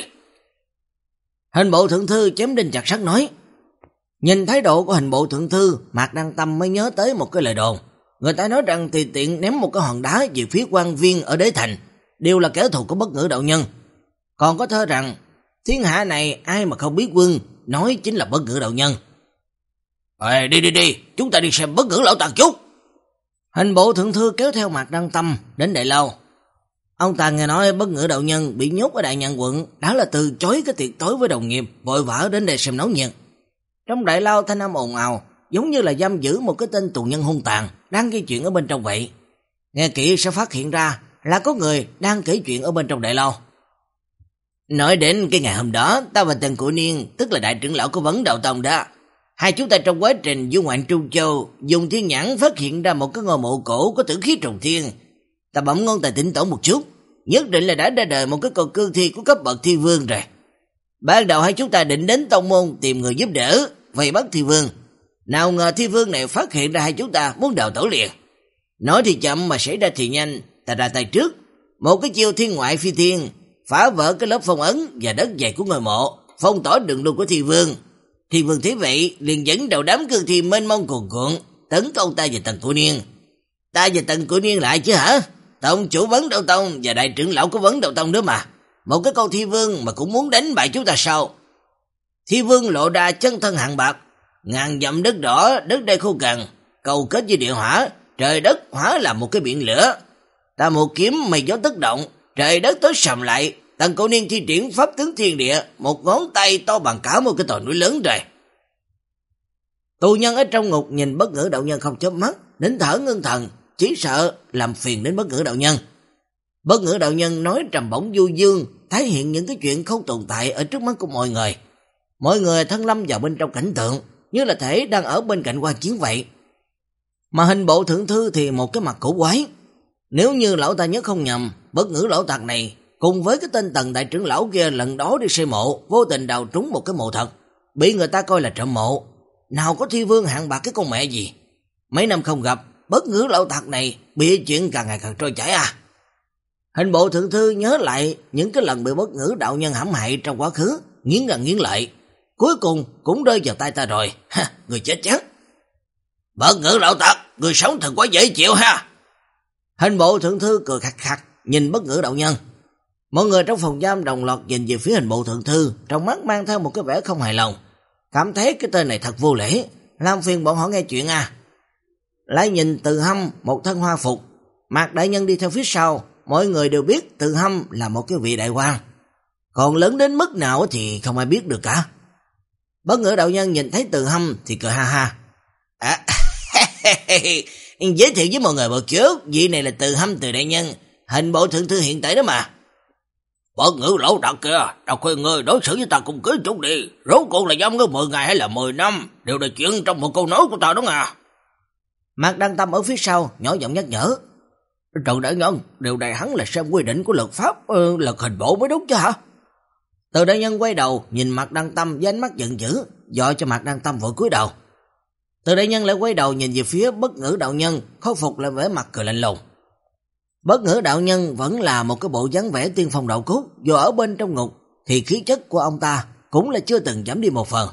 Hình bộ thượng thư chém đinh chặt sắt nói. Nhìn thái độ của hình bộ thượng thư, Mạc Đăng Tâm mới nhớ tới một cái lời đồn. Người ta nói rằng tùy tiện ném một cái hòn đá về phía quan viên ở đế thành đều là kẻ thù của Bất Ngữ đạo nhân. Còn có thơ rằng thiên hạ này ai mà không biết quân, nói chính là Bất Ngữ đạo nhân. Ê, đi đi đi, chúng ta đi xem Bất Ngữ lão tặc chút. Hình bộ thượng thư kéo theo Mạc Đăng Tâm đến đại lao. Ông ta nghe nói Bất Ngữ đạo nhân bị nhốt ở đại nhận quận, đã là từ chối cái tiệc tối với đồng nghiệp, vội vã đến đây xem náo nhiệt. Trong đại lao thanh âm ồn ào, giống như là giam giữ một cái tên tù nhân hung tàn đang gây chuyện ở bên trong vậy. Nghe kỹ sẽ phát hiện ra là có người đang kể chuyện ở bên trong đại lao. Nói đến cái ngày hôm đó, ta và Tần Cụ Niên, tức là đại trưởng lão của Vấn Đạo Tông đó, hai chúng ta trong quá trình du ngoạn Trung Châu, dùng thiên nhãn phát hiện ra một cái ngôi mộ cổ có tử khí trùng thiên. Ta bấm ngón tay tính toán một chút, nhất định là đã ra đời một cái con cương thi của cấp bậc thi vương rồi. Ban đầu hai chúng ta định đến tông môn tìm người giúp đỡ, vây bắt thi vương. Nào ngờ thi vương này phát hiện ra hai chúng ta muốn đào tẩu liền. Nói thì chậm mà xảy ra thì nhanh, ta ra tay trước. Một cái chiêu thiên ngoại phi thiên, phá vỡ cái lớp phong ấn và đất dày của ngôi mộ, phong tỏa đường lui của thi vương. Thi vương thế vậy liền dẫn đầu đám cương thi mênh mông cuồn cuộn tấn công ta và Tần Cụ Niên. Ta và Tần Cụ Niên lại chứ hả? Tổng chủ Vấn Đạo Tông và đại trưởng lão của Vấn Đạo Tông nữa mà. Một cái con thi vương mà cũng muốn đánh bại chúng ta sao? Thi vương lộ ra chân thân hạng bạc, ngàn dặm đất đỏ, đất đai khô cằn, cầu kết với địa hỏa, trời đất hóa làm một cái biển lửa. Ta một kiếm mây gió tất động, trời đất tối sầm lại. Tần Cụ Niên thi triển pháp tướng thiên địa, một ngón tay to bằng cả một cái tòa núi lớn rồi. Tù nhân ở trong ngục nhìn Bất Ngữ đạo nhân không chớp mắt, nín thở ngưng thần, chỉ sợ làm phiền đến Bất Ngữ đạo nhân. Bất Ngữ đạo nhân nói trầm bổng du dương, tái hiện những cái chuyện không tồn tại ở trước mắt của mọi người. Mọi người thân lâm vào bên trong cảnh tượng, như là thể đang ở bên cạnh quan chiến vậy. Mà hình bộ thượng thư thì một cái mặt cổ quái. Nếu như lão ta nhớ không nhầm, Bất Ngữ lão tặc này cùng với cái tên Tần đại trưởng lão kia lần đó đi xây mộ, vô tình đào trúng một cái mộ thật, bị người ta coi là trộm mộ. Nào có thi vương hạng bạc cái con mẹ gì. Mấy năm không gặp, Bất Ngữ lão tặc này bị chuyện càng ngày càng trôi chảy à. Hình bộ thượng thư nhớ lại những cái lần bị Bất Ngữ đạo nhân hãm hại trong quá khứ, nghiến răng nghiến lợi. Cuối cùng cũng rơi vào tay ta rồi. Ha, người chết chắc. Bất Ngữ lão tặc, người sống thật quá dễ chịu ha. Hình bộ thượng thư cười khặt khặt nhìn Bất Ngữ đạo nhân. Mọi người trong phòng giam đồng loạt nhìn về phía hình bộ thượng thư, trong mắt mang theo một cái vẻ không hài lòng, cảm thấy cái tên này thật vô lễ, làm phiền bọn họ nghe chuyện à. Lại nhìn Từ Hâm một thân hoa phục, Mạc đại nhân đi theo phía sau, mọi người đều biết Từ Hâm là một cái vị đại quan, còn lớn đến mức nào thì không ai biết được cả. Bất Ngữ đạo nhân nhìn thấy Từ Hâm thì cười ha ha. À, giới thiệu với mọi người một chút, vị này là Từ Hâm Từ đại nhân, hình bộ thượng thư hiện tại đó mà. Bất ngữ lão tặc kìa, ta khuyên ngươi đối xử với ta cùng cưới chút đi. Rốt cuộc là giam ngươi mười ngày hay là mười năm, đều là chuyện trong một câu nói của ta đó à. Mạc Đăng Tâm ở phía sau nhỏ giọng nhắc nhở. Trần đại nhân, điều này hắn là xem quy định của luật pháp, ừ, luật hình bộ mới đúng chứ hả? Từ đại nhân quay đầu nhìn Mạc Đăng Tâm với ánh mắt giận dữ, dọa cho Mạc Đăng Tâm vội cúi đầu. Từ đại nhân lại quay đầu nhìn về phía Bất Ngữ đạo nhân, khôi phục lại vẻ mặt cười lạnh lùng. Bất Ngữ đạo nhân vẫn là một cái bộ dáng vẻ tiên phong đạo cốt, dù ở bên trong ngục thì khí chất của ông ta cũng là chưa từng giảm đi một phần.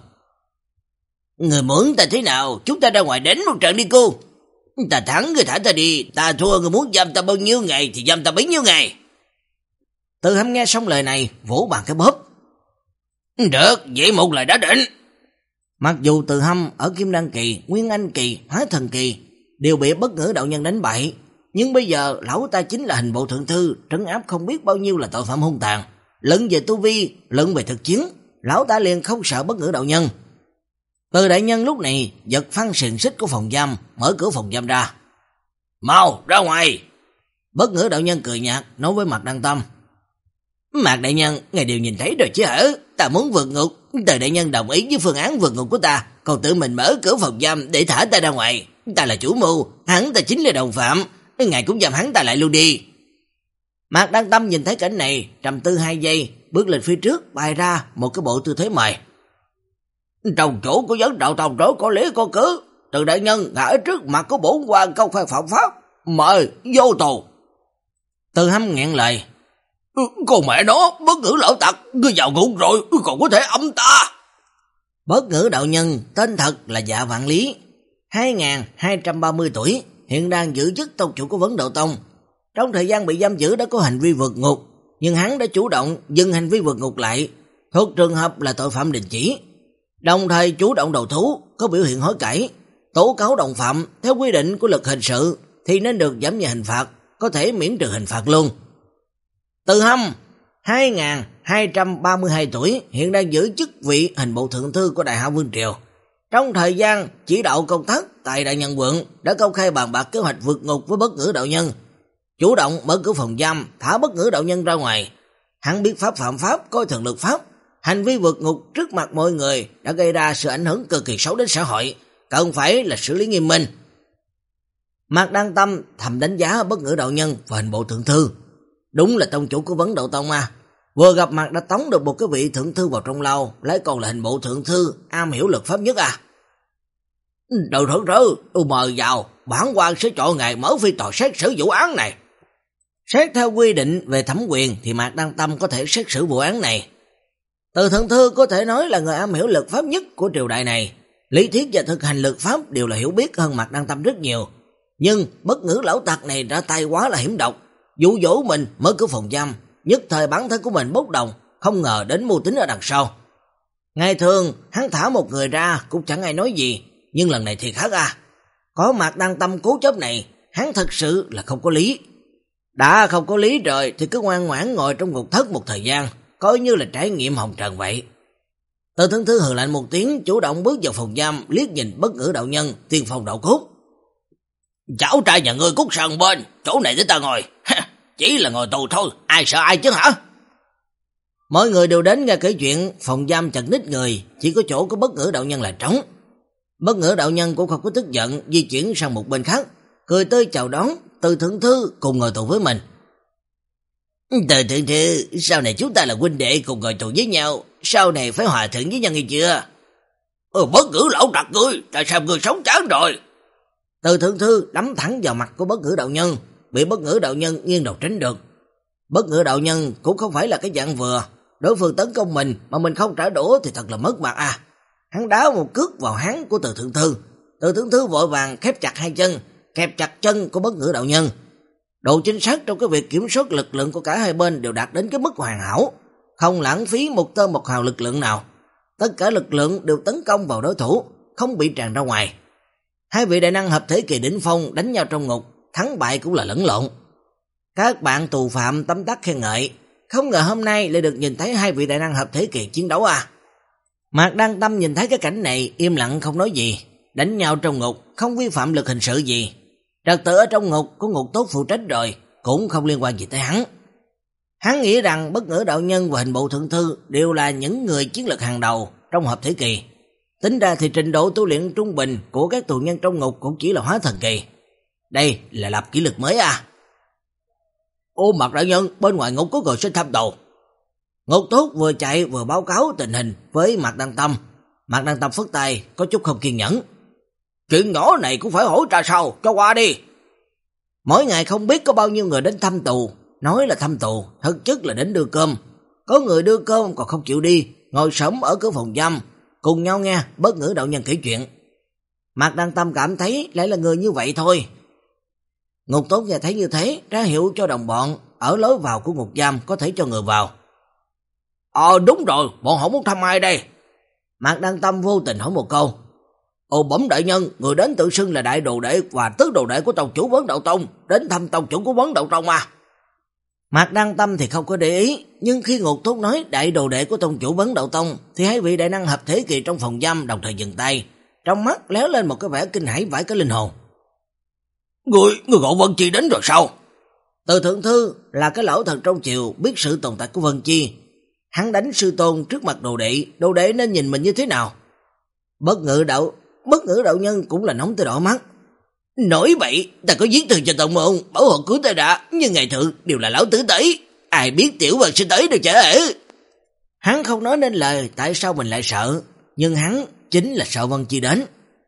Người muốn ta thế nào, chúng ta ra ngoài đánh một trận đi cô. Ta thắng người thả ta đi, ta thua người muốn giam ta bao nhiêu ngày thì giam ta bấy nhiêu ngày. Từ Hâm nghe xong lời này, vỗ bàn cái bóp. Được, vậy một lời đã định. Mặc dù Từ Hâm ở Kim Đan kỳ, Nguyên Anh kỳ, Hóa Thần kỳ đều bị Bất Ngữ đạo nhân đánh bại, nhưng bây giờ lão ta chính là hình bộ thượng thư, trấn áp không biết bao nhiêu là tội phạm hung tàn, lẫn về tu vi, lẫn về thực chiến, lão ta liền không sợ Bất Ngữ đạo nhân. Từ đại nhân lúc này giật phăng xiềng xích của phòng giam, mở cửa phòng giam ra. Mau ra ngoài. Bất Ngữ đạo nhân cười nhạt nói với Mạc Đăng Tâm. Mạc đại nhân, ngài đều nhìn thấy rồi chứ hả? Ta muốn vượt ngục, Từ đại nhân đồng ý với phương án vượt ngục của ta, còn tự mình mở cửa phòng giam để thả ta ra ngoài. Ta là chủ mưu, hắn ta chính là đồng phạm, ngài cũng giam hắn ta lại luôn đi. Mạc Đăng Tâm nhìn thấy cảnh này, trầm tư hai giây, bước lên phía trước, bày ra một cái bộ tư thế mời. Trong chỗ của vấn đạo tòng trổ có lý có cứ, Từ đại nhân ngã trước mặt của bổn quan công khai phạm pháp, mời vô tù. Từ Hâm nghẹn lời. Con mẹ nó, Bất Ngữ lão tặc, ngươi vào ngục rồi, còn có thể âm ta. Bất Ngữ đạo nhân tên thật là Dạ Vạn Lý, hai nghìn hai trăm ba mươi tuổi, hiện đang giữ chức tông chủ của Vấn Đạo Tông. Trong thời gian bị giam giữ đã có hành vi vượt ngục, nhưng hắn đã chủ động dừng hành vi vượt ngục lại, thuộc trường hợp là tội phạm đình chỉ. Đồng thời chủ động đầu thú, có biểu hiện hối cải, tố cáo đồng phạm theo quy định của luật hình sự thì nên được giảm nhẹ hình phạt, có thể miễn trừ hình phạt luôn. Từ Hâm, hai nghìn hai trăm ba mươi hai tuổi, hiện đang giữ chức vị hình bộ thượng thư của Đại Hạ Vương Triều. Trong thời gian chỉ đạo công tác tại Đại Nhân quận đã công khai bàn bạc kế hoạch vượt ngục với Bất Ngữ đạo nhân, chủ động mở cửa phòng giam thả Bất Ngữ đạo nhân ra ngoài. Hắn biết pháp phạm pháp, coi thường luật pháp, hành vi vượt ngục trước mặt mọi người đã gây ra sự ảnh hưởng cực kỳ xấu đến xã hội, cần phải là xử lý nghiêm minh. Mạc Đăng Tâm thầm đánh giá Bất Ngữ đạo nhân và hình bộ thượng thư, đúng là tông chủ của Vấn Đạo Tông à. Vừa gặp mặt đã tống được một cái vị thượng thư vào trong lao, lại còn là hình bộ thượng thư am hiểu luật pháp nhất à. Đầu thượng thư, tôi mời vào, bản quan sẽ chọn ngày mở phiên tòa xét xử vụ án này. Xét theo quy định về thẩm quyền thì Mạc Đăng Tâm có thể xét xử vụ án này. Từ thượng thư có thể nói là người am hiểu luật pháp nhất của triều đại này, lý thuyết và thực hành luật pháp đều là hiểu biết hơn Mạc Đăng Tâm rất nhiều. Nhưng Bất Ngữ lão tặc này ra tay quá là hiểm độc, dụ dỗ mình mở cửa phòng giam, nhất thời bản thân của mình bốc đồng, không ngờ đến mưu tính ở đằng sau. Ngày thường hắn thả một người ra cũng chẳng ai nói gì, nhưng lần này thì khác à. Có Mạc Đăng Tâm cố chấp này, hắn thật sự là không có lý. Đã không có lý rồi thì cứ ngoan ngoãn ngồi trong ngục thất một thời gian, coi như là trải nghiệm hồng trần vậy. Từ thượng thư hừ lạnh một tiếng, chủ động bước vào phòng giam, liếc nhìn Bất Ngữ đạo nhân, tiên phong đạo cốt. Cháu trai nhà ngươi cút sang bên, chỗ này để ta ngồi. Chỉ là ngồi tù thôi, ai sợ ai chứ hả? Mọi người đều đến nghe kể chuyện, phòng giam chật ních người, chỉ có chỗ của Bất Ngữ đạo nhân là trống. Bất Ngữ đạo nhân cũng không có tức giận, di chuyển sang một bên khác, cười tươi chào đón Từ thượng thư cùng ngồi tù với mình. Từ thượng thư, sau này chúng ta là huynh đệ cùng ngồi tù với nhau, sau này phải hòa thuận với nhau nghe chưa? Ừ, Bất Ngữ lão tặc ngươi, tại sao ngươi sống chán rồi? Từ thượng thư đấm thẳng vào mặt của Bất Ngữ đạo nhân, bị Bất Ngữ đạo nhân nghiêng đầu tránh được. Bất Ngữ đạo nhân cũng không phải là cái dạng vừa, đối phương tấn công mình mà mình không trả đũa thì thật là mất mặt à. Hắn đá một cước vào háng của Từ thượng thư, Từ thượng thư vội vàng khép chặt hai chân, kẹp chặt chân của Bất Ngữ đạo nhân. Độ chính xác trong cái việc kiểm soát lực lượng của cả hai bên đều đạt đến cái mức hoàn hảo, không lãng phí một tơ một hào lực lượng nào. Tất cả lực lượng đều tấn công vào đối thủ, không bị tràn ra ngoài. Hai vị đại năng hợp thể kỳ đỉnh phong đánh nhau trong ngục, thắng bại cũng là lẫn lộn. Các bạn tù phạm tấm tắc khen ngợi, không ngờ hôm nay lại được nhìn thấy hai vị đại năng hợp thể kỳ chiến đấu à. Mạc Đăng Tâm nhìn thấy cái cảnh này im lặng không nói gì, đánh nhau trong ngục không vi phạm luật hình sự gì, trật tự ở trong ngục có ngục tốt phụ trách rồi, cũng không liên quan gì tới hắn. Hắn nghĩ rằng Bất Ngữ đạo nhân và Hình Bộ thượng thư đều là những người chiến lược hàng đầu trong hợp thể kỳ. Tính ra thì trình độ tu luyện trung bình của các tù nhân trong ngục cũng chỉ là hóa thần kỳ. Đây là lập kỷ lục mới à? Ô Mạc đại nhân, bên ngoài ngục có người xin thăm đầu. Ngục Tốt vừa chạy vừa báo cáo tình hình với Mạc Đăng Tâm. Mạc Đăng Tâm phất tay, có chút không kiên nhẫn. Chuyện nhỏ này cũng phải hỗ trợ sao, cho qua đi. Mỗi ngày không biết có bao nhiêu người đến thăm tù, nói là thăm tù, thực chất là đến đưa cơm. Có người đưa cơm còn không chịu đi, ngồi sớm ở cửa phòng giam, cùng nhau nghe Bất Ngữ đạo nhân kể chuyện. Mạc Đăng Tâm cảm thấy lại là người như vậy thôi. Ngục Tốt nghe thấy như thế, ra hiệu cho đồng bọn ở lối vào của ngục giam có thể cho người vào. Ờ đúng rồi, bọn họ muốn thăm ai đây? Mạc Đăng Tâm vô tình hỏi một câu. Ồ bẩm đại nhân, người đến tự xưng là đại đồ đệ và tứ đồ đệ của tông chủ Vấn Đạo Tông, đến thăm tông chủ của Vấn Đạo Tông à? Mạc Đăng Tâm thì không có để ý, nhưng khi Ngục Tốt nói đại đồ đệ của tông chủ Vấn Đạo Tông, thì hai vị đại năng hợp thế kỳ trong phòng giam đồng thời dừng tay, trong mắt léo lên một cái vẻ kinh hãi vãi cái linh hồn. Người, người gọi Vân Chi đến rồi sao? Từ thượng thư là cái lão thần trong triều biết sự tồn tại của Vân Chi. Hắn đánh sư tôn trước mặt đồ đệ, đồ đệ nên nhìn mình như thế nào? Bất Ngữ đạo, Bất Ngữ đạo nhân cũng là nóng tới đỏ mắt. Nổi bậy, ta có viết thư cho tông môn, bảo hộ cứu ta đã, nhưng ngày thường đều là lão tử tới. Ai biết tiểu vật sẽ tới được chứ? Hắn không nói nên lời tại sao mình lại sợ, nhưng hắn chính là sợ Vân Chi đến.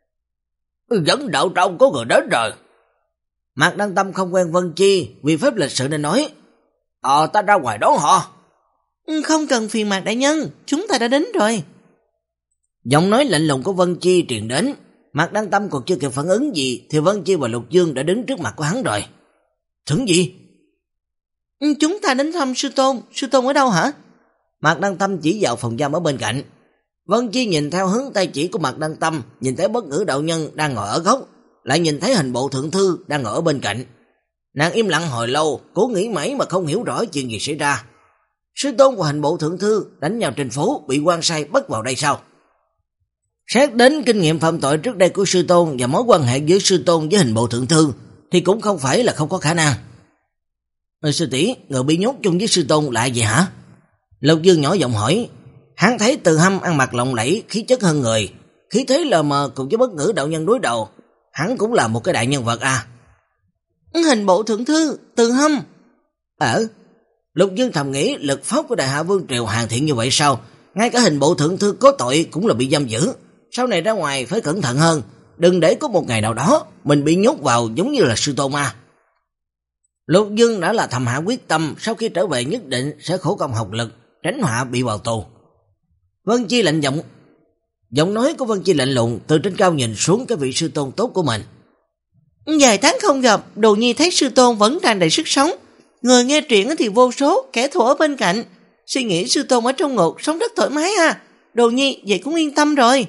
Vấn Đạo Tông có người đến rồi. Mạc Đăng Tâm không quen Vân Chi, vì phép lịch sự nên nói. Ờ, ta ra ngoài đón họ. Không cần phiền Mạc đại nhân, chúng ta đã đến rồi. Giọng nói lạnh lùng của Vân Chi truyền đến. Mạc Đăng Tâm còn chưa kịp phản ứng gì thì Vân Chi và Lục Dương đã đứng trước mặt của hắn rồi. Thưởng gì? Chúng ta đến thăm sư tôn, sư tôn ở đâu hả? Mạc Đăng Tâm chỉ vào phòng giam ở bên cạnh. Vân Chi nhìn theo hướng tay chỉ của Mạc Đăng Tâm, nhìn thấy Bất Ngữ đạo nhân đang ngồi ở góc, lại nhìn thấy Hình Bộ thượng thư đang ngồi ở bên cạnh. Nàng im lặng hồi lâu, cố nghĩ mãi mà không hiểu rõ chuyện gì xảy ra. Sư tôn và Hình Bộ thượng thư đánh nhau trên phố, bị quan sai bắt vào đây sao? Xét đến kinh nghiệm phạm tội trước đây của sư tôn và mối quan hệ giữa sư tôn với Hình Bộ thượng thư thì cũng không phải là không có khả năng. Ê, sư tỷ, người bị nhốt chung với sư tôn lại vậy hả? Lục Dương nhỏ giọng hỏi. Hắn thấy Từ Hâm ăn mặc lộng lẫy, khí chất hơn người, khí thế lờ mờ cùng với Bất Ngữ đạo nhân đối đầu, hắn cũng là một cái đại nhân vật à. Hình Bộ thượng thư, Từ Hâm. Ờ, Lục Dương thầm nghĩ lực pháp của đại hạ vương triều hàng thiện như vậy sao? Ngay cả Hình Bộ thượng thư có tội cũng là bị giam giữ. Sau này ra ngoài phải cẩn thận hơn, đừng để có một ngày nào đó mình bị nhốt vào giống như là sư tôn ma. Lục Dương đã là thầm hạ quyết tâm, sau khi trở về nhất định sẽ khổ công học lực, tránh họa bị vào tù. Vân Chi lạnh giọng, giọng nói của Vân Chi lạnh lùng, từ trên cao nhìn xuống cái vị sư tôn tốt của mình. Vài tháng không gặp, Đồ Nhi thấy sư tôn vẫn tràn đầy sức sống. Người nghe truyện thì vô số, kẻ thù ở bên cạnh. Suy nghĩ sư tôn ở trong ngục sống rất thoải mái ha. Đồ Nhi vậy cũng yên tâm rồi.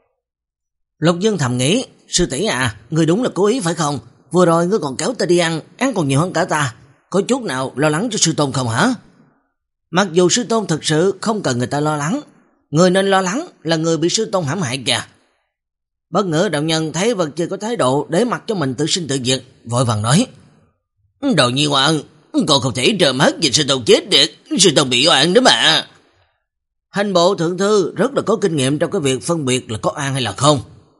Lục Dương thầm nghĩ, sư tỷ à, ngươi đúng là cố ý phải không? Vừa rồi ngươi còn kéo ta đi ăn, ăn còn nhiều hơn cả ta. Có chút nào lo lắng cho sư tôn không hả? Mặc dù sư tôn thực sự không cần người ta lo lắng, người nên lo lắng là người bị sư tôn hãm hại kìa. Bất Ngữ đạo nhân thấy Vân Chi có thái độ để mặc cho mình tự sinh tự diệt, vội vàng nói. Đồ Nhi ngoan, còn không thể trơ mắt nhìn sư tôn chết được, sư tôn bị oan đó mà. Hình Bộ thượng thư rất là có kinh nghiệm trong cái việc phân biệt là có oan hay là không.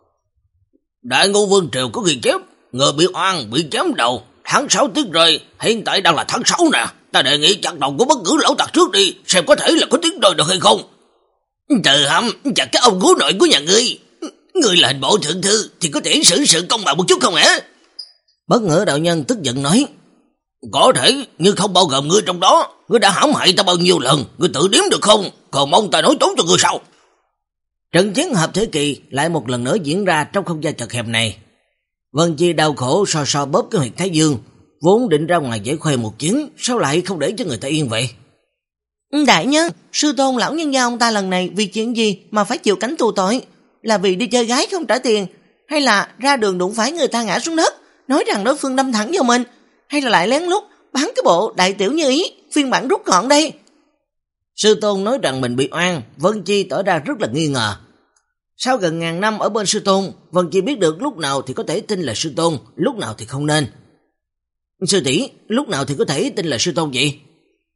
Đại Ngũ Vương triều có ghi chép, người bị oan bị chém đầu, tháng sáu tiết rơi, hiện tại đang là tháng sáu nè. Ta đề nghị chặt đầu của Bất Ngữ lão tặc trước đi, xem có thể là có tiếng rơi được hay không. Từ Hâm, chặt cái ông cố nội của nhà ngươi. Ngươi là Hình Bộ thượng thư thì có thể xử sự công bằng một chút không hả? Bất Ngữ đạo nhân tức giận nói. Có thể, nhưng không bao gồm ngươi trong đó. Ngươi đã hãm hại ta bao nhiêu lần, ngươi tự đếm được không? Còn mong ta nói tốn cho ngươi sao? Trận chiến hợp thế kỳ lại một lần nữa diễn ra trong không gian chật hẹp này. Vân Chi đau khổ so so bóp cái huyệt thái dương, vốn định ra ngoài giải khuây một chuyến, sao lại không để cho người ta yên vậy? Đại nhân, sư tôn lão nhân gia ông ta lần này vì chuyện gì mà phải chịu cánh tù tội? Là vì đi chơi gái không trả tiền, hay là ra đường đụng phải người ta ngã xuống đất, nói rằng đối phương đâm thẳng vào mình, hay là lại lén lút bán cái bộ đại tiểu như ý, phiên bản rút gọn đây? Sư tôn nói rằng mình bị oan, Vân Chi tỏ ra rất là nghi ngờ. Sau gần ngàn năm ở bên sư tôn, Vân Chi biết được lúc nào thì có thể tin là sư tôn, lúc nào thì không nên. Sư tỷ, lúc nào thì có thể tin là sư tôn vậy?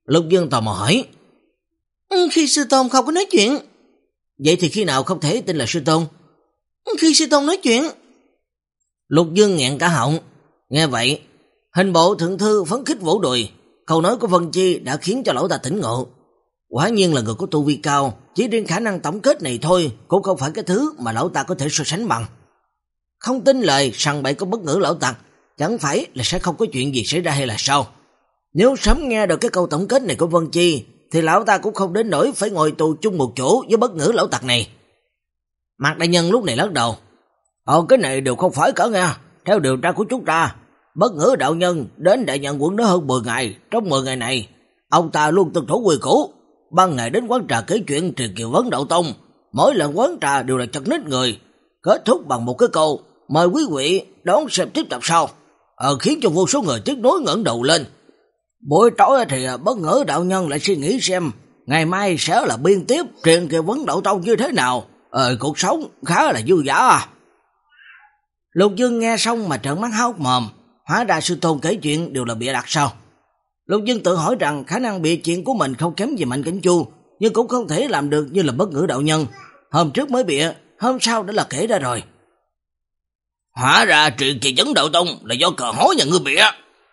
Lục Dương tò mò hỏi. Ừ, khi sư tôn không có nói chuyện. Vậy thì khi nào không thể tin là sư tôn? Ừ, khi sư tôn nói chuyện. Lục Dương nghẹn cả họng. Nghe vậy, hình bộ thượng thư phấn khích vỗ đùi. Câu nói của Vân Chi đã khiến cho lão ta tỉnh ngộ. Quả nhiên là người có tu vi cao, chỉ riêng khả năng tổng kết này thôi cũng không phải cái thứ mà lão ta có thể so sánh bằng. Không tin lời sằng bậy của Bất Ngữ lão tặc, chẳng phải là sẽ không có chuyện gì xảy ra hay là sao? Nếu sớm nghe được cái câu tổng kết này của Vân Chi, thì lão ta cũng không đến nỗi phải ngồi tù chung một chỗ với Bất Ngữ lão tặc này. Mạc đại nhân lúc này lắc đầu. Ờ cái này đều không phải cả nha. Theo điều tra của chúng ta, Bất Ngữ đạo nhân đến đại nhận quận đó hơn mười ngày. Trong mười ngày này, ông ta luôn tuân thủ quy củ. Ban ngày đến quán trà kể chuyện truyền kiều vấn đạo tông. Mỗi lần quán trà đều là chật ních người. Kết thúc bằng một cái câu, mời quý vị đón xem tiếp tập sau. Ờ khiến cho vô số người tiếc nối ngẩng đầu lên. Buổi tối thì Bất Ngữ đạo nhân lại suy nghĩ xem ngày mai sẽ là biên tiếp truyền kiều vấn đạo tông như thế nào. Ờ cuộc sống khá là vui vẻ à. Lục Dương nghe xong mà trợn mắt há hốc mồm. Hóa ra sư tôn kể chuyện đều là bịa đặt sao? Lục Dương tự hỏi rằng khả năng bịa chuyện của mình không kém gì Mạnh Cảnh Chu, nhưng cũng không thể làm được như là Bất Ngữ đạo nhân. Hôm trước mới bịa, hôm sau đã là kể ra rồi. Hóa ra truyền kỳ vấn đạo tông là do cờ hối nhà ngươi bịa.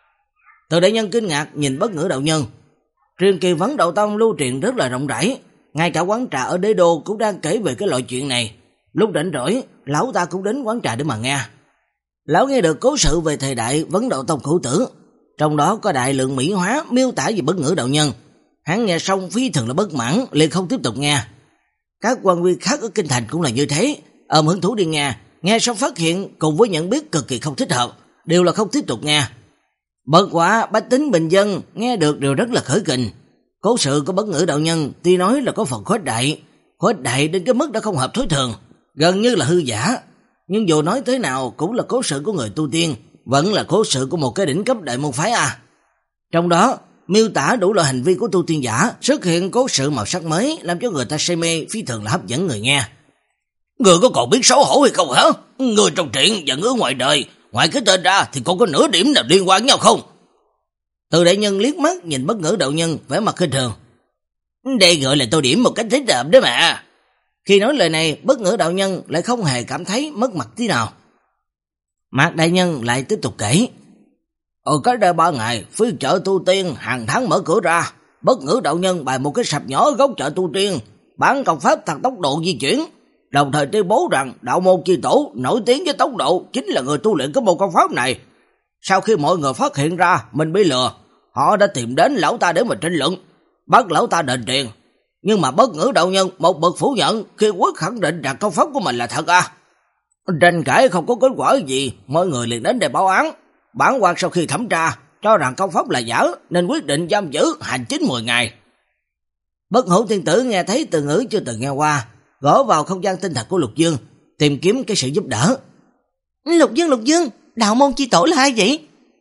Từ đại nhân kinh ngạc nhìn Bất Ngữ đạo nhân. Truyền kỳ vấn đạo tông lưu truyền rất là rộng rãi, ngay cả quán trà ở đế đô cũng đang kể về cái loại chuyện này. Lúc rảnh rỗi, lão ta cũng đến quán trà để mà nghe. Lão nghe được cố sự về thời đại vấn đạo tông cửu tử, trong đó có đại lượng mỹ hóa miêu tả về Bất Ngữ đạo nhân. Hắn nghe xong phi thường là bất mãn, liền không tiếp tục nghe. Các quan viên khác ở kinh thành cũng là như thế, ôm hứng thú đi nghe, nghe xong phát hiện cùng với nhận biết cực kỳ không thích hợp, đều là không tiếp tục nghe. Bất quả bách tính bình dân nghe được đều rất là khởi kình. Cố sự của Bất Ngữ đạo nhân tuy nói là có phần khuếch đại, khuếch đại đến cái mức đã không hợp thói thường, gần như là hư giả, nhưng dù nói thế nào cũng là cố sự của người tu tiên, vẫn là cố sự của một cái đỉnh cấp đại môn phái à. Trong đó miêu tả đủ loại hành vi của tu tiên giả, xuất hiện cố sự màu sắc mới, làm cho người ta say mê, phi thường là hấp dẫn người nghe. Người có còn biết xấu hổ hay không hả? Người trong truyện và người ngoài đời, ngoài cái tên ra thì còn có nửa điểm nào liên quan nhau không? Từ đại nhân liếc mắt nhìn Bất Ngữ đạo nhân vẻ mặt khinh thường. Đây gọi là tô điểm một cách thích hợp đó mà. Khi nói lời này, Bất Ngữ đạo nhân lại không hề cảm thấy mất mặt tí nào. Mạc đại nhân lại tiếp tục kể. Ở cái đây ba ngày, phiên chợ tu tiên hàng tháng mở cửa ra. Bất Ngữ đạo nhân bày một cái sạp nhỏ ở góc chợ tu tiên, bán công pháp tăng tốc độ di chuyển, đồng thời tuyên bố rằng đạo môn chi tổ nổi tiếng với tốc độ chính là người tu luyện cái môn công pháp này. Sau khi mọi người phát hiện ra mình bị lừa, họ đã tìm đến lão ta để mà tranh luận, bắt lão ta đền tiền. Nhưng mà Bất Ngữ đạo nhân một bậc phủ nhận khi quyết khẳng định rằng công pháp của mình là thật à. Tranh cãi không có kết quả gì, mọi người liền đến để báo án. Bản quan sau khi thẩm tra cho rằng công pháp là giả nên quyết định giam giữ hành chính mười ngày. Bất Hữu Thiên Tử nghe thấy từ ngữ chưa từng nghe qua, gõ vào không gian tinh thần của Lục Dương, tìm kiếm cái sự giúp đỡ. Lục Dương, Lục Dương, đạo môn chi tổ là ai vậy?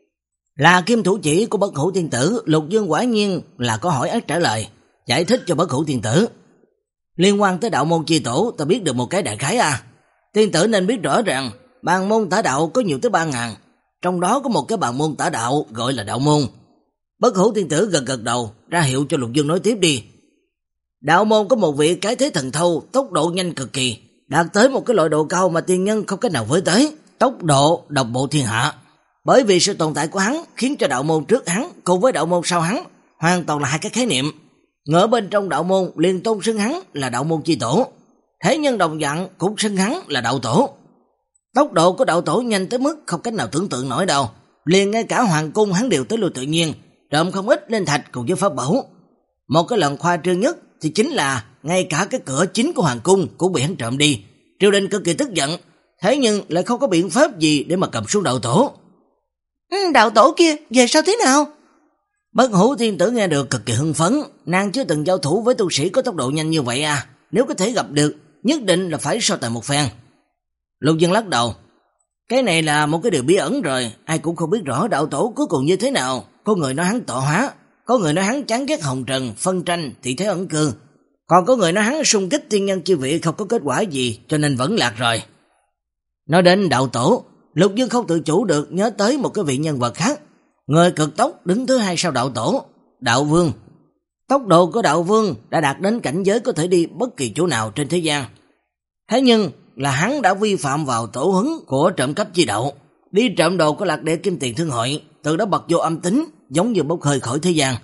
Là kim thủ chỉ của Bất Hữu Thiên Tử. Lục Dương quả nhiên là có hỏi ác trả lời, giải thích cho Bất Hữu Thiên Tử. Liên quan tới đạo môn chi tổ, ta biết được một cái đại khái à. Thiên tử nên biết rõ rằng bàn môn tả đạo có nhiều tới ba ngàn, trong đó có một cái bàn môn tả đạo gọi là đạo môn. Bất Hữu Thiên Tử gật gật đầu, ra hiệu cho Lục Dương nói tiếp đi. Đạo môn có một vị cái thế thần thâu, tốc độ nhanh cực kỳ, đạt tới một cái loại độ cao mà tiên nhân không cách nào với tới, tốc độ độc bộ thiên hạ. Bởi vì sự tồn tại của hắn khiến cho đạo môn trước hắn cùng với đạo môn sau hắn hoàn toàn là hai cái khái niệm. Ngỡ bên trong đạo môn liền tôn xưng hắn là đạo môn chi tổ, thế nhân đồng dạng cũng xưng hắn là đạo tổ. Tốc độ của đạo tổ nhanh tới mức không cách nào tưởng tượng nổi đâu, liền ngay cả hoàng cung hắn đều tới lui tự nhiên, trộm không ít lên thạch cùng với pháp bảo. Một cái lần khoa trương nhất thì chính là ngay cả cái cửa chính của hoàng cung cũng bị hắn trộm đi. Triều đình cực kỳ tức giận, thế nhưng lại không có biện pháp gì để mà cầm xuống đạo tổ. Ừ, đạo tổ kia về sao thế nào? Bất Hữu Thiên Tử nghe được cực kỳ hưng phấn, nàng chưa từng giao thủ với tu sĩ có tốc độ nhanh như vậy à, nếu có thể gặp được nhất định là phải so tài một phen. Lục Dương lắc đầu. Cái này là một cái điều bí ẩn rồi, ai cũng không biết rõ đạo tổ cuối cùng như thế nào. Có người nói hắn tọa hóa, có người nói hắn chán ghét hồng trần, phân tranh, thị thế ẩn cư, còn có người nói hắn xung kích tiên nhân chi vị không có kết quả gì cho nên vẫn lạc rồi. Nói đến đạo tổ, Lục Dương không tự chủ được nhớ tới một cái vị nhân vật khác, người cực tốc đứng thứ hai sau đạo tổ, đạo vương. Tốc độ của đạo vương đã đạt đến cảnh giới có thể đi bất kỳ chỗ nào trên thế gian. Thế nhưng là hắn đã vi phạm vào tổ huấn của trộm cắp chi đạo, đi trộm đồ của Lạc Địa Kim Tiền Thương Hội, từ đó bật vô âm tính, giống như bốc hơi khỏi thế gian.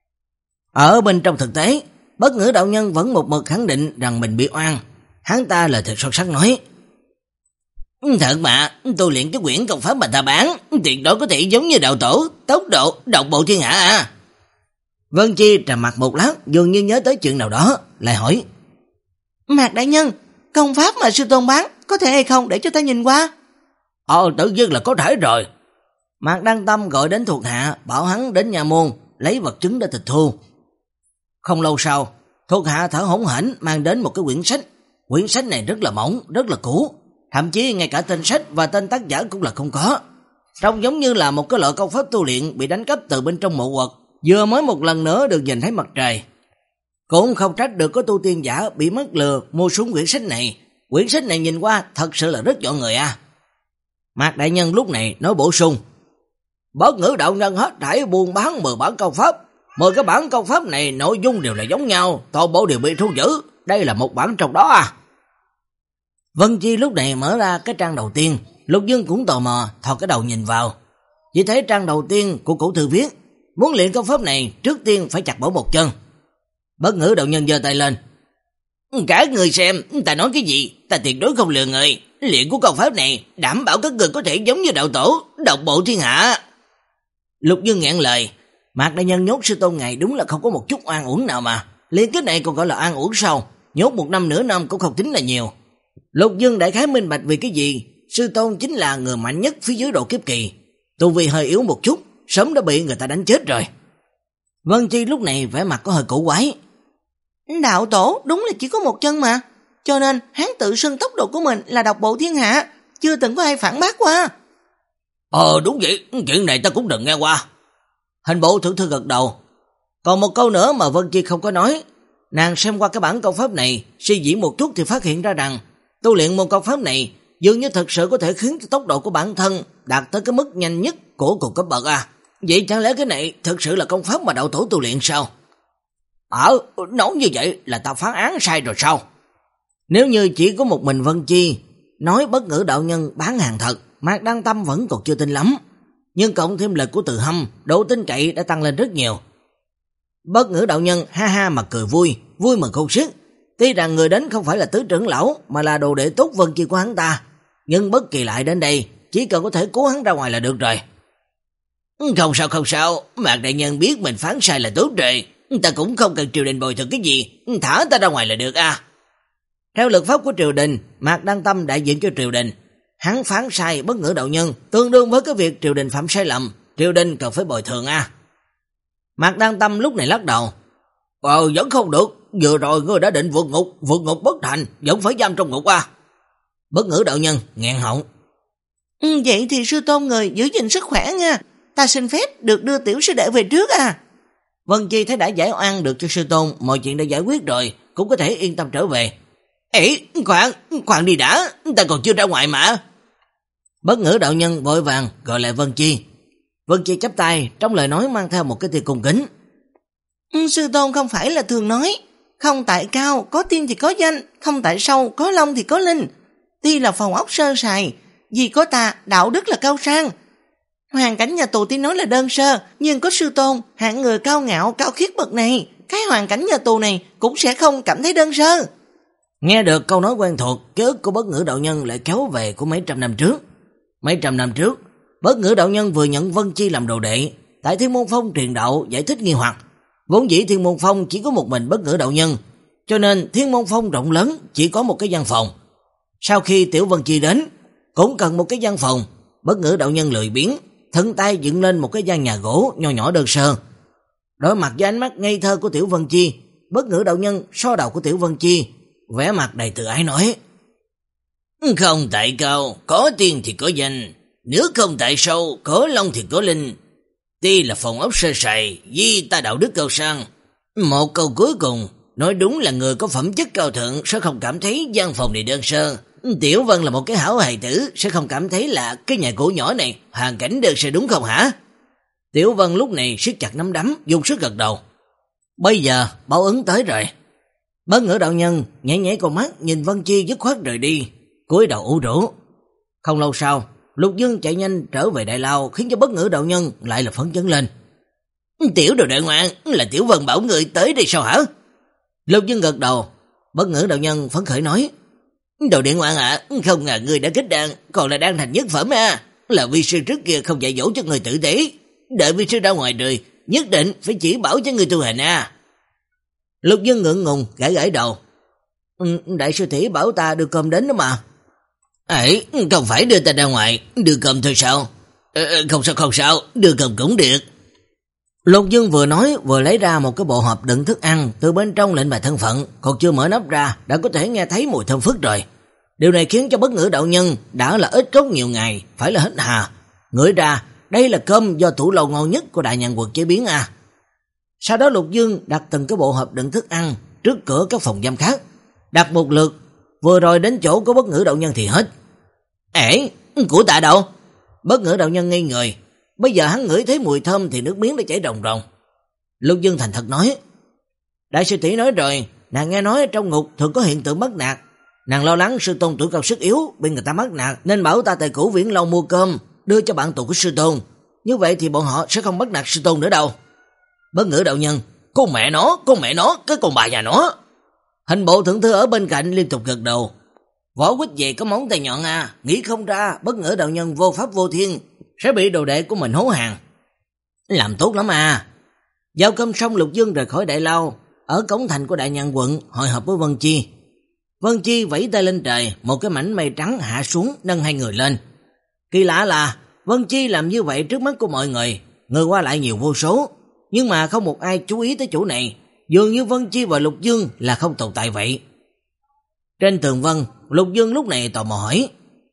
Ở bên trong thực tế, Bất Ngữ đạo nhân vẫn một mực khẳng định rằng mình bị oan. Hắn ta lời thật sâu sắc nói: Thật mà, tôi luyện cái quyển công pháp mà ta bán, tuyệt đối có thể giống như đạo tổ, tốc độ, độc bộ thiên hạ à. Vân Chi trầm mặt một lát, dường như nhớ tới chuyện nào đó, lại hỏi: Mạc đại nhân, công pháp mà sư tôn bán, có thể hay không để cho ta nhìn qua? Ờ, tự nhiên là có thể rồi. Mạc Đăng Tâm gọi đến thuộc hạ, bảo hắn đến nhà môn, lấy vật chứng để tịch thu. Không lâu sau, thuộc hạ thở hổn hển mang đến một cái quyển sách. Quyển sách này rất là mỏng, rất là cũ, thậm chí ngay cả tên sách và tên tác giả cũng là không có. Trông giống như là một cái loại công pháp tu luyện bị đánh cắp từ bên trong mộ quật, vừa mới một lần nữa được nhìn thấy mặt trời. Cũng không trách được có tu tiên giả bị mất lừa mua xuống quyển sách này. Quyển sách này nhìn qua thật sự là rất dọn người à. Mạc đại nhân lúc này nói bổ sung: Bất Ngữ đạo nhân hết thảy buôn bán mười bản công pháp. Mười cái bản công pháp này nội dung đều là giống nhau, toàn bộ đều bị thu giữ. Đây là một bản trong đó à. Vân Chi lúc này mở ra cái trang đầu tiên. Lục Dương cũng tò mò thò cái đầu nhìn vào. Chỉ thấy trang đầu tiên của cổ thư viết: Muốn luyện công pháp này trước tiên phải chặt bỏ một chân. Bất Ngữ đạo nhân giơ tay lên: Cả người xem, ta nói cái gì? Ta tuyệt đối không lừa người. Luyện của công pháp này đảm bảo các người có thể giống như đạo tổ, độc bộ thiên hạ. Lục Dương ngẹn lời: Mạc đại nhân nhốt sư tôn ngài đúng là không có một chút oan uổng nào mà. Liên cái này còn gọi là oan uổng sao? Nhốt một năm nửa năm cũng không tính là nhiều. Lục Dương đại khái minh bạch vì cái gì? Sư tôn chính là người mạnh nhất phía dưới độ kiếp kỳ, tu vi hơi yếu một chút, sớm đã bị người ta đánh chết rồi. Vân Chi lúc này vẻ mặt có hơi cổ quái. Đạo tổ đúng là chỉ có một chân mà, cho nên hắn tự xưng tốc độ của mình là độc bộ thiên hạ, chưa từng có ai phản bác qua. Ờ đúng vậy, chuyện này ta cũng đừng nghe qua. Hình bộ thượng thư gật đầu. Còn một câu nữa mà Vân Chi không có nói. Nàng xem qua cái bản công pháp này, suy diễn một chút thì phát hiện ra rằng tu luyện môn công pháp này dường như thật sự có thể khiến tốc độ của bản thân đạt tới cái mức nhanh nhất của cùng cấp bậc à. Vậy chẳng lẽ cái này thật sự là công pháp mà đạo tổ tu luyện sao? Ờ, nói như vậy là ta phán án sai rồi sao? Nếu như chỉ có một mình Vân Chi nói Bất Ngữ đạo nhân bán hàng thật, Mạc Đăng Tâm vẫn còn chưa tin lắm. Nhưng cộng thêm lời của Từ Hâm, độ tin cậy đã tăng lên rất nhiều. Bất Ngữ đạo nhân ha ha mà cười vui, vui mừng không xiết. Tuy rằng người đến không phải là tứ trưởng lão mà là đồ đệ tốt Vân Chi của hắn ta, nhưng bất kỳ lại đến đây chỉ cần có thể cứu hắn ra ngoài là được rồi. Không sao không sao, Mạc đại nhân biết mình phán sai là tốt rồi, ta cũng không cần triều đình bồi thường cái gì, thả ta ra ngoài là được à. Theo luật pháp của triều đình, Mạc Đăng Tâm đại diện cho triều đình, hắn phán sai Bất Ngữ đạo nhân tương đương với cái việc triều đình phạm sai lầm, triều đình cần phải bồi thường à. Mạc Đăng Tâm lúc này lắc đầu: Ờ vẫn không được, vừa rồi ngươi đã định vượt ngục, vượt ngục bất thành, vẫn phải giam trong ngục à. Bất Ngữ đạo nhân nghẹn họng: Ừ, vậy thì sư tôn người giữ gìn sức khỏe nha, ta xin phép được đưa tiểu sư đệ về trước à. Vân Chi thấy đã giải oan được cho sư tôn, mọi chuyện đã giải quyết rồi, cũng có thể yên tâm trở về. Ê, khoan, khoan đi đã, ta còn chưa ra ngoài mà. Bất Ngữ đạo nhân vội vàng gọi lại Vân Chi. Vân Chi chắp tay, trong lời nói mang theo một cái tia cung kính. Ừ, sư tôn không phải là thường nói, không tại cao có tiên thì có danh, không tại sâu có long thì có linh. Tuy là phòng ốc sơ sài, vì có ta đạo đức là cao sang. Hoàn cảnh nhà tù tuy nói là đơn sơ, nhưng có sư tôn, hạng người cao ngạo, cao khiết bậc này, cái hoàn cảnh nhà tù này cũng sẽ không cảm thấy đơn sơ. Nghe được câu nói quen thuộc, ký ức của Bất Ngữ đạo nhân lại kéo về của mấy trăm năm trước. Mấy trăm năm trước, Bất Ngữ đạo nhân vừa nhận Vân Chi làm đồ đệ, tại Thiên Môn Phong truyền đạo giải thích nghi hoặc. Vốn dĩ Thiên Môn Phong chỉ có một mình Bất Ngữ đạo nhân, cho nên Thiên Môn Phong rộng lớn chỉ có một cái gian phòng. Sau khi Tiểu Vân Chi đến, cũng cần một cái gian phòng, Bất Ngữ đạo nhân lười biếng, thân tay dựng lên một cái gian nhà gỗ nho nhỏ đơn sơ. Đối mặt với ánh mắt ngây thơ của Tiểu Vân Chi, Bất Ngữ đạo nhân so đầu của Tiểu Vân Chi, vẻ mặt đầy tự ái nói: Không tại cao, có tiên thì có danh, nếu không tại sâu, có long thì có linh. Tuy là phòng ốc sơ sài, vì ta đạo đức cao sang. Một câu cuối cùng, nói đúng là người có phẩm chất cao thượng sẽ không cảm thấy gian phòng này đơn sơ. Tiểu Vân là một cái hảo hài tử, sẽ không cảm thấy là cái nhà gỗ nhỏ này hoàn cảnh đơn sơ đúng không hả? Tiểu Vân lúc này siết chặt nắm đấm, dùng sức gật đầu. Bây giờ báo ứng tới rồi. Bất Ngữ đạo nhân nhảy nhảy con mắt nhìn Vân Chi dứt khoát rời đi, cúi đầu ủ rũ. Không lâu sau, Lục Dương chạy nhanh trở về Đại Lao, khiến cho Bất Ngữ đạo nhân lại là phấn chấn lên. Tiểu đồ đệ ngoan, là Tiểu Vân bảo người tới đây sao hả? Lục Dương gật đầu. Bất Ngữ đạo nhân phấn khởi nói, đồ đệ ngoan ạ, à, không ngờ người đã kết đan, còn là đan thành nhất phẩm à. Là vi sư trước kia không dạy dỗ cho người tử tế, đợi vi sư ra ngoài đời nhất định phải chỉ bảo cho người tu hành à. Lục Dương ngượng ngùng gãi gãi đầu. Ừ, đại sư tỷ bảo ta đưa cơm đến đó mà. Ấy, không phải đưa ta ra ngoài, đưa cơm thôi sao? Ờ, không sao không sao, đưa cơm cũng được. Lục Dương vừa nói vừa lấy ra một cái bộ hộp đựng thức ăn, từ bên trong lệnh bài thân phận, còn chưa mở nắp ra đã có thể nghe thấy mùi thơm phức rồi. Điều này khiến cho Bất Ngữ đạo nhân đã là ít cốt nhiều ngày, phải là hết hà. Ngửi ra, đây là cơm do tủ lầu ngon nhất của Đại Nhàn Quật chế biến à. Sau đó Lục Dương đặt từng cái bộ hộp đựng thức ăn trước cửa các phòng giam khác, đặt một lượt, vừa rồi đến chỗ của Bất Ngữ đạo nhân thì hết. Ê, của ta đâu? Bất Ngữ đạo nhân ngây người, bây giờ hắn ngửi thấy mùi thơm thì nước miếng đã chảy ròng ròng. Lục Dương thành thật nói, đại sư tỷ nói rồi, nàng nghe nói trong ngục thường có hiện tượng bắt nạt, nàng lo lắng sư tôn tuổi cao sức yếu bị người ta bắt nạt, nên bảo ta tại Cửu Viễn Lâu mua cơm đưa cho bạn tù của sư tôn, như vậy thì bọn họ sẽ không bắt nạt sư tôn nữa đâu. Bất Ngữ đạo nhân, con mẹ nó, con mẹ nó, cái con bà nhà nó. Hình bộ thượng thư ở bên cạnh liên tục gật đầu. Võ quýt về có móng tay nhọn à, nghĩ không ra Bất Ngữ đạo nhân vô pháp vô thiên sẽ bị đồ đệ của mình hố hàng. Làm tốt lắm à. Giao cơm xong, Lục Dương rời khỏi Đại Lao, ở cổng thành của Đại Nhàn quận hội họp với Vân Chi. Vân Chi vẫy tay lên trời, một cái mảnh mây trắng hạ xuống nâng hai người lên. Kỳ lạ là Vân Chi làm như vậy trước mắt của mọi người, người qua lại nhiều vô số, nhưng mà không một ai chú ý tới chỗ này, dường như Vân Chi và Lục Dương là không tồn tại vậy. Trên tường vân, Lục Dương lúc này tò mò hỏi,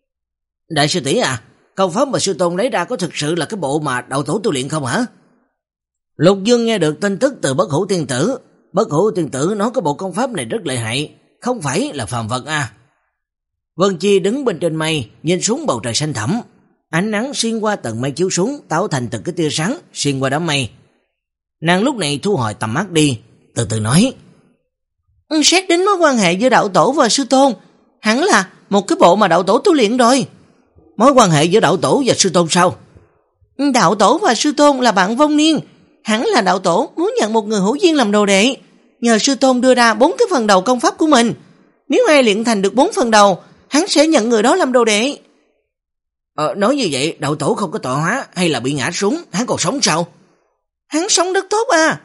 đại sư tỷ à, công pháp mà sư tôn lấy ra có thực sự là cái bộ mà đạo tổ tu luyện không hả? Lục Dương nghe được tin tức từ Bất Hủ tiên tử. Bất Hủ tiên tử nói cái bộ công pháp này rất lợi hại, không phải là phàm vật à. Vân Chi đứng bên trên mây, nhìn xuống bầu trời xanh thẳm, ánh nắng xuyên qua tầng mây chiếu xuống, tạo thành từng cái tia sáng xuyên qua đám mây. Nàng lúc này thu hồi tầm mắt đi, từ từ nói, xét đến mối quan hệ giữa đạo tổ và sư tôn, hẳn là một cái bộ mà đạo tổ tu luyện rồi. Mối quan hệ giữa đạo tổ và sư tôn sao? Đạo tổ và sư tôn là bạn vong niên, hẳn là đạo tổ muốn nhận một người hữu duyên làm đồ đệ, nhờ sư tôn đưa ra bốn cái phần đầu công pháp của mình. Nếu ai luyện thành được bốn phần đầu, hắn sẽ nhận người đó làm đồ đệ. Ờ, nói như vậy, đạo tổ không có tọa hóa hay là bị ngã xuống, hắn còn sống sao? Hắn sống rất tốt à.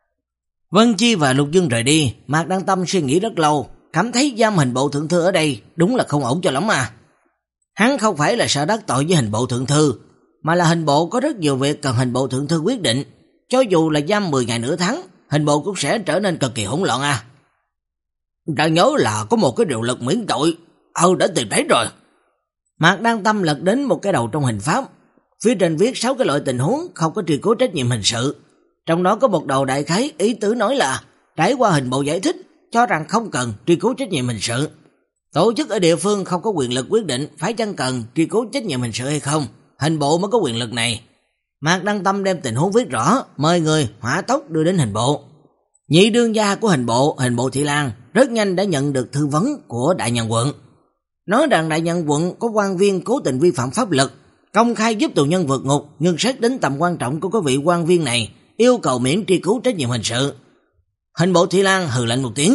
Vân Chi và Lục Dương rời đi, Mạc Đăng Tâm suy nghĩ rất lâu, cảm thấy giam hình bộ thượng thư ở đây đúng là không ổn cho lắm à. Hắn không phải là sợ đắc tội với hình bộ thượng thư, mà là hình bộ có rất nhiều việc cần hình bộ thượng thư quyết định, cho dù là giam mười ngày nửa tháng, hình bộ cũng sẽ trở nên cực kỳ hỗn loạn à. Ta nhớ là có một cái điều luật miễn tội, ừ đã tìm thấy rồi. Mạc Đăng Tâm lật đến một cái đầu trong hình pháp, phía trên viết sáu cái loại tình huống không có truy cứu trách nhiệm hình sự. Trong đó có một đầu đại khái ý tứ nói là trải qua hình bộ giải thích, cho rằng không cần truy cứu trách nhiệm hình sự. Tổ chức ở địa phương không có quyền lực quyết định phải chăng cần truy cứu trách nhiệm hình sự hay không, hình bộ mới có quyền lực này. Mạc Đăng Tâm đem tình huống viết rõ, mời người hỏa tốc đưa đến hình bộ. Nhị đương gia của hình bộ, hình bộ Thị Lan, rất nhanh đã nhận được thư vấn của Đại Nhàn quận, nói rằng Đại Nhàn quận có quan viên cố tình vi phạm pháp luật, công khai giúp tù nhân vượt ngục, nhưng xét đến tầm quan trọng của cái vị quan viên này, yêu cầu miễn truy cứu trách nhiệm hình sự. Hình bộ Thị Lan hừ lạnh một tiếng.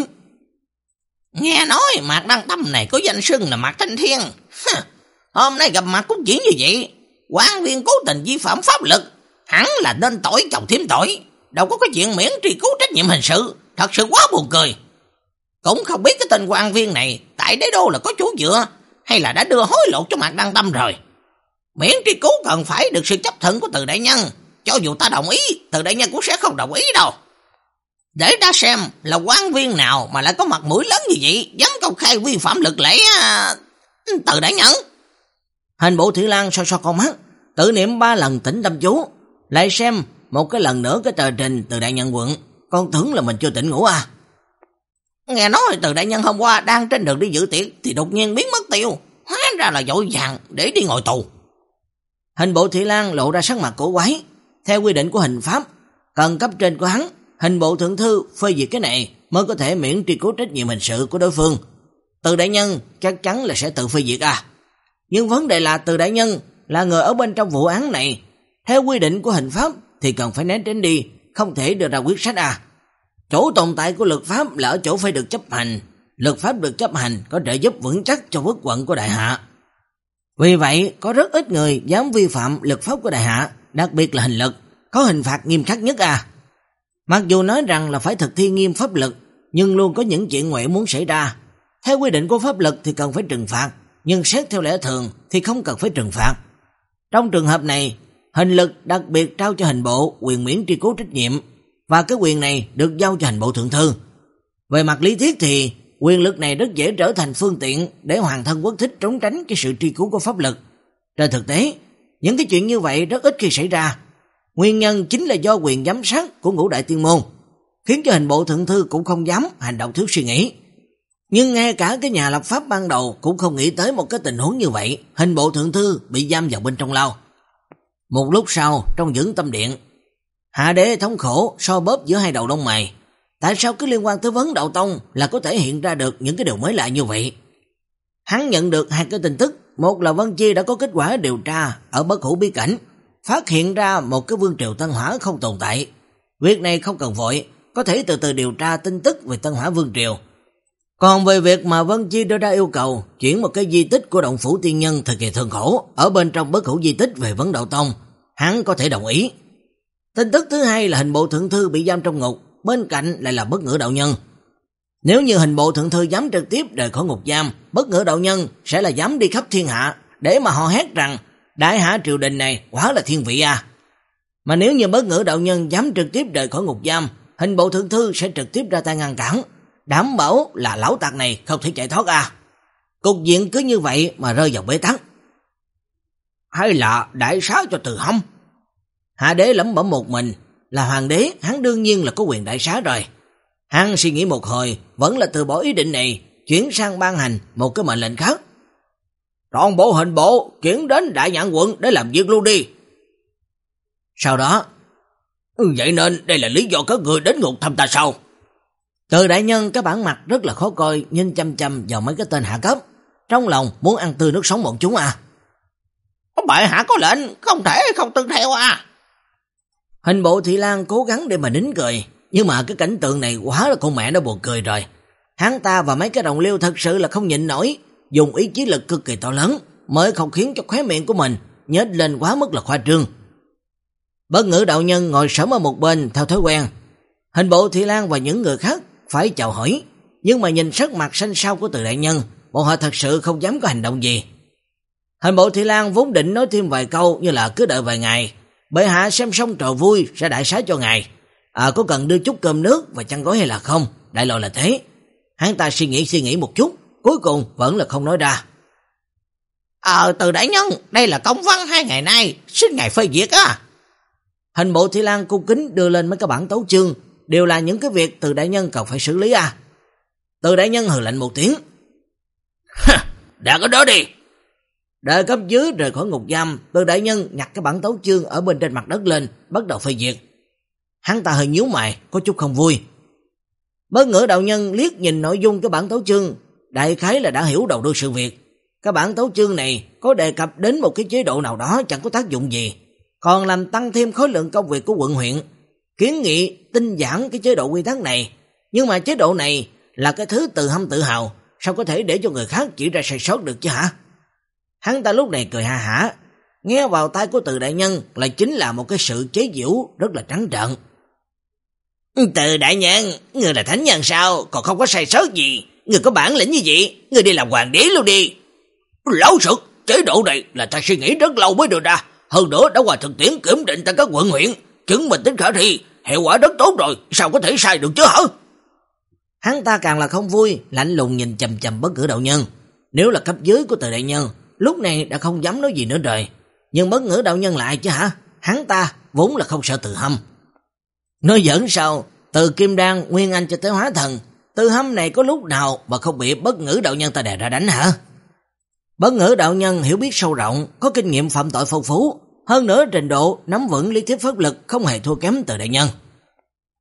Nghe nói Mạc Đăng Tâm này có danh xưng là Mạc Thanh Thiên. Hôm nay gặp mặt cũng chỉ như vậy. Quan viên cố tình vi phạm pháp luật, hẳn là nên tội chồng thêm tội, đâu có cái chuyện miễn truy cứu trách nhiệm hình sự, thật sự quá buồn cười. Cũng không biết cái tên quan viên này tại đế đô là có chỗ dựa, hay là đã đưa hối lộ cho Mạc Đăng Tâm rồi. Miễn truy cứu cần phải được sự chấp thuận của Từ đại nhân, cho dù ta đồng ý, Từ đại nhân cũng sẽ không đồng ý đâu. Để ta xem là quan viên nào mà lại có mặt mũi lớn như vậy, dám công khai vi phạm luật lệ à... Từ đại nhân. Hình bộ Thị Lan so so con mắt, tự niệm ba lần tĩnh tâm chú, lại xem một cái lần nữa cái tờ trình Từ đại nhân quận, con tưởng là mình chưa tỉnh ngủ à. Nghe nói Từ đại nhân hôm qua đang trên đường đi dự tiệc thì đột nhiên biến mất tiêu, hóa ra là vội vàng để đi ngồi tù. Hình bộ Thị Lan lộ ra sắc mặt cổ quái. Theo quy định của hình pháp, cần cấp trên của hắn hình bộ thượng thư phê duyệt cái này mới có thể miễn truy cứu trách nhiệm hình sự của đối phương. Từ đại nhân chắc chắn là sẽ tự phê duyệt à. Nhưng vấn đề là Từ đại nhân là người ở bên trong vụ án này, theo quy định của hình pháp thì cần phải né tránh đi, không thể đưa ra quyết sách à. Chỗ tồn tại của luật pháp là ở chỗ phải được chấp hành, luật pháp được chấp hành có trợ giúp vững chắc cho quốc vận của đại hạ. Vì vậy, có rất ít người dám vi phạm luật pháp của đại hạ, đặc biệt là hình lực, có hình phạt nghiêm khắc nhất à. Mặc dù nói rằng là phải thực thi nghiêm pháp luật, nhưng luôn có những chuyện ngoại muốn xảy ra. Theo quy định của pháp luật thì cần phải trừng phạt, nhưng xét theo lẽ thường thì không cần phải trừng phạt. Trong trường hợp này, hình lực đặc biệt trao cho hình bộ quyền miễn truy cứu trách nhiệm, và cái quyền này được giao cho hình bộ thượng thư. Về mặt lý thuyết thì quyền lực này rất dễ trở thành phương tiện để hoàng thân quốc thích trốn tránh cái sự truy cứu của pháp luật. Trên thực tế, những cái chuyện như vậy rất ít khi xảy ra. Nguyên nhân chính là do quyền giám sát của ngũ đại tiên môn, khiến cho hình bộ thượng thư cũng không dám hành động thiếu suy nghĩ. Nhưng ngay cả cái nhà lập pháp ban đầu cũng không nghĩ tới một cái tình huống như vậy, hình bộ thượng thư bị giam vào bên trong lao. Một lúc sau, trong dưỡng tâm điện, Hạ Đế thống khổ so bóp giữa hai đầu lông mày. Tại sao cứ liên quan tới vấn đạo tông là có thể hiện ra được những cái điều mới lạ như vậy? Hắn nhận được hai cái tin tức, một là Vân Chi đã có kết quả điều tra ở Bất Hủ bí cảnh, phát hiện ra một cái vương triều Tân Hỏa không tồn tại. Việc này không cần vội, có thể từ từ điều tra tin tức về Tân Hỏa vương triều. Còn về việc mà Vân Chi đưa ra yêu cầu chuyển một cái di tích của Động Phủ Tiên Nhân thời kỳ thường khổ ở bên trong Bất Hủ di tích về vấn đạo tông, hắn có thể đồng ý. Tin tức thứ hai là hình bộ thượng thư bị giam trong ngục, bên cạnh lại là Bất Ngữ đạo nhân. Nếu như hình bộ thượng thư dám trực tiếp rời khỏi ngục giam, Bất Ngữ đạo nhân sẽ là dám đi khắp thiên hạ để mà họ hét rằng đại hạ triều đình này quả là thiên vị à. Mà nếu như Bất Ngữ đạo nhân dám trực tiếp rời khỏi ngục giam, hình bộ thượng thư sẽ trực tiếp ra tay ngăn cản, đảm bảo là lão tặc này không thể chạy thoát à. Cục diện cứ như vậy mà rơi vào bế tắc. Hay là đại xá cho Từ Hâm? Hạ Đế lẩm bẩm một mình, là hoàng đế, hắn đương nhiên là có quyền đại xá rồi. Hắn suy nghĩ một hồi, vẫn là từ bỏ ý định này, chuyển sang ban hành một cái mệnh lệnh khác. Toàn bộ hình bộ chuyển đến Đại Nhạn quận để làm việc luôn đi. Sau đó, vậy nên đây là lý do các người đến ngục thăm ta sao? Từ đại nhân cái bản mặt rất là khó coi, nhìn chăm chăm vào mấy cái tên hạ cấp, trong lòng muốn ăn tươi nước sống bọn chúng à. Bệ hạ có lệnh, không thể không tuân theo à. Hình bộ Thị Lan cố gắng để mà nín cười, nhưng mà cái cảnh tượng này quá là con mẹ nó buồn cười rồi. Hắn ta và mấy cái đồng liêu thật sự là không nhịn nổi, dùng ý chí lực cực kỳ to lớn mới không khiến cho khóe miệng của mình nhếch lên quá mức là khoa trương. Bất Ngữ đạo nhân ngồi sớm ở một bên theo thói quen. Hình bộ Thị Lan và những người khác phải chào hỏi, nhưng mà nhìn sắc mặt xanh xao của Từ đại nhân, bọn họ thật sự không dám có hành động gì. Hình bộ Thị Lan vốn định nói thêm vài câu như là cứ đợi vài ngày, bệ hạ xem xong trò vui sẽ đại xá cho ngài. À, có cần đưa chút cơm nước và chăn gói hay là không? Đại loại là thế. Hắn ta suy nghĩ suy nghĩ một chút, cuối cùng vẫn là không nói ra. Ờ, Từ đại nhân, đây là công văn hai ngày nay, xin ngài phê duyệt á. Hình bộ Thị Lan cung kính đưa lên mấy cái bản tấu chương, đều là những cái việc Từ đại nhân cần phải xử lý à. Từ đại nhân hừ lạnh một tiếng. Đã có đó đi. Đợi cấp dưới rời khỏi ngục giam, Từ đại nhân nhặt cái bản tấu chương ở bên trên mặt đất lên, bắt đầu phê duyệt. Hắn ta hơi nhíu mày, có chút không vui. Bất Ngữ đạo nhân liếc nhìn nội dung cái bản tấu chương, đại khái là đã hiểu đầu đuôi sự việc. Cái bản tấu chương này có đề cập đến một cái chế độ nào đó chẳng có tác dụng gì, còn làm tăng thêm khối lượng công việc của quận huyện. Kiến nghị tinh giản cái chế độ quy tắc này, nhưng mà chế độ này là cái thứ Từ Hâm tự hào, sao có thể để cho người khác chỉ ra sai sót được chứ hả? Hắn ta lúc này cười ha hả, nghe vào tai của Từ đại nhân là chính là một cái sự chế giễu rất là trắng trợn. Từ đại nhân, người là thánh nhân sao, còn không có sai sót gì, người có bản lĩnh như vậy, người đi làm hoàng đế luôn đi. Lão sực, chế độ này là ta suy nghĩ rất lâu mới được ra, hơn nữa đã qua thực tiễn kiểm định tại các quận huyện, chứng minh tính khả thi, hiệu quả rất tốt rồi, sao có thể sai được chứ hả? Hắn ta càng là không vui, lạnh lùng nhìn chầm chầm Bất Ngữ đạo nhân. Nếu là cấp dưới của Từ đại nhân, lúc này đã không dám nói gì nữa rồi. Nhưng Bất Ngữ đạo nhân là ai chứ hả? Hắn ta vốn là không sợ Từ Hâm. Nói giỡn sao, từ Kim Đan, Nguyên Anh cho tới Hóa Thần, Từ Hâm này có lúc nào mà không bị Bất Ngữ đạo nhân ta đè ra đánh hả? Bất Ngữ đạo nhân hiểu biết sâu rộng, có kinh nghiệm phạm tội phong phú, hơn nữa trình độ nắm vững lý thuyết pháp lực không hề thua kém Từ đại nhân.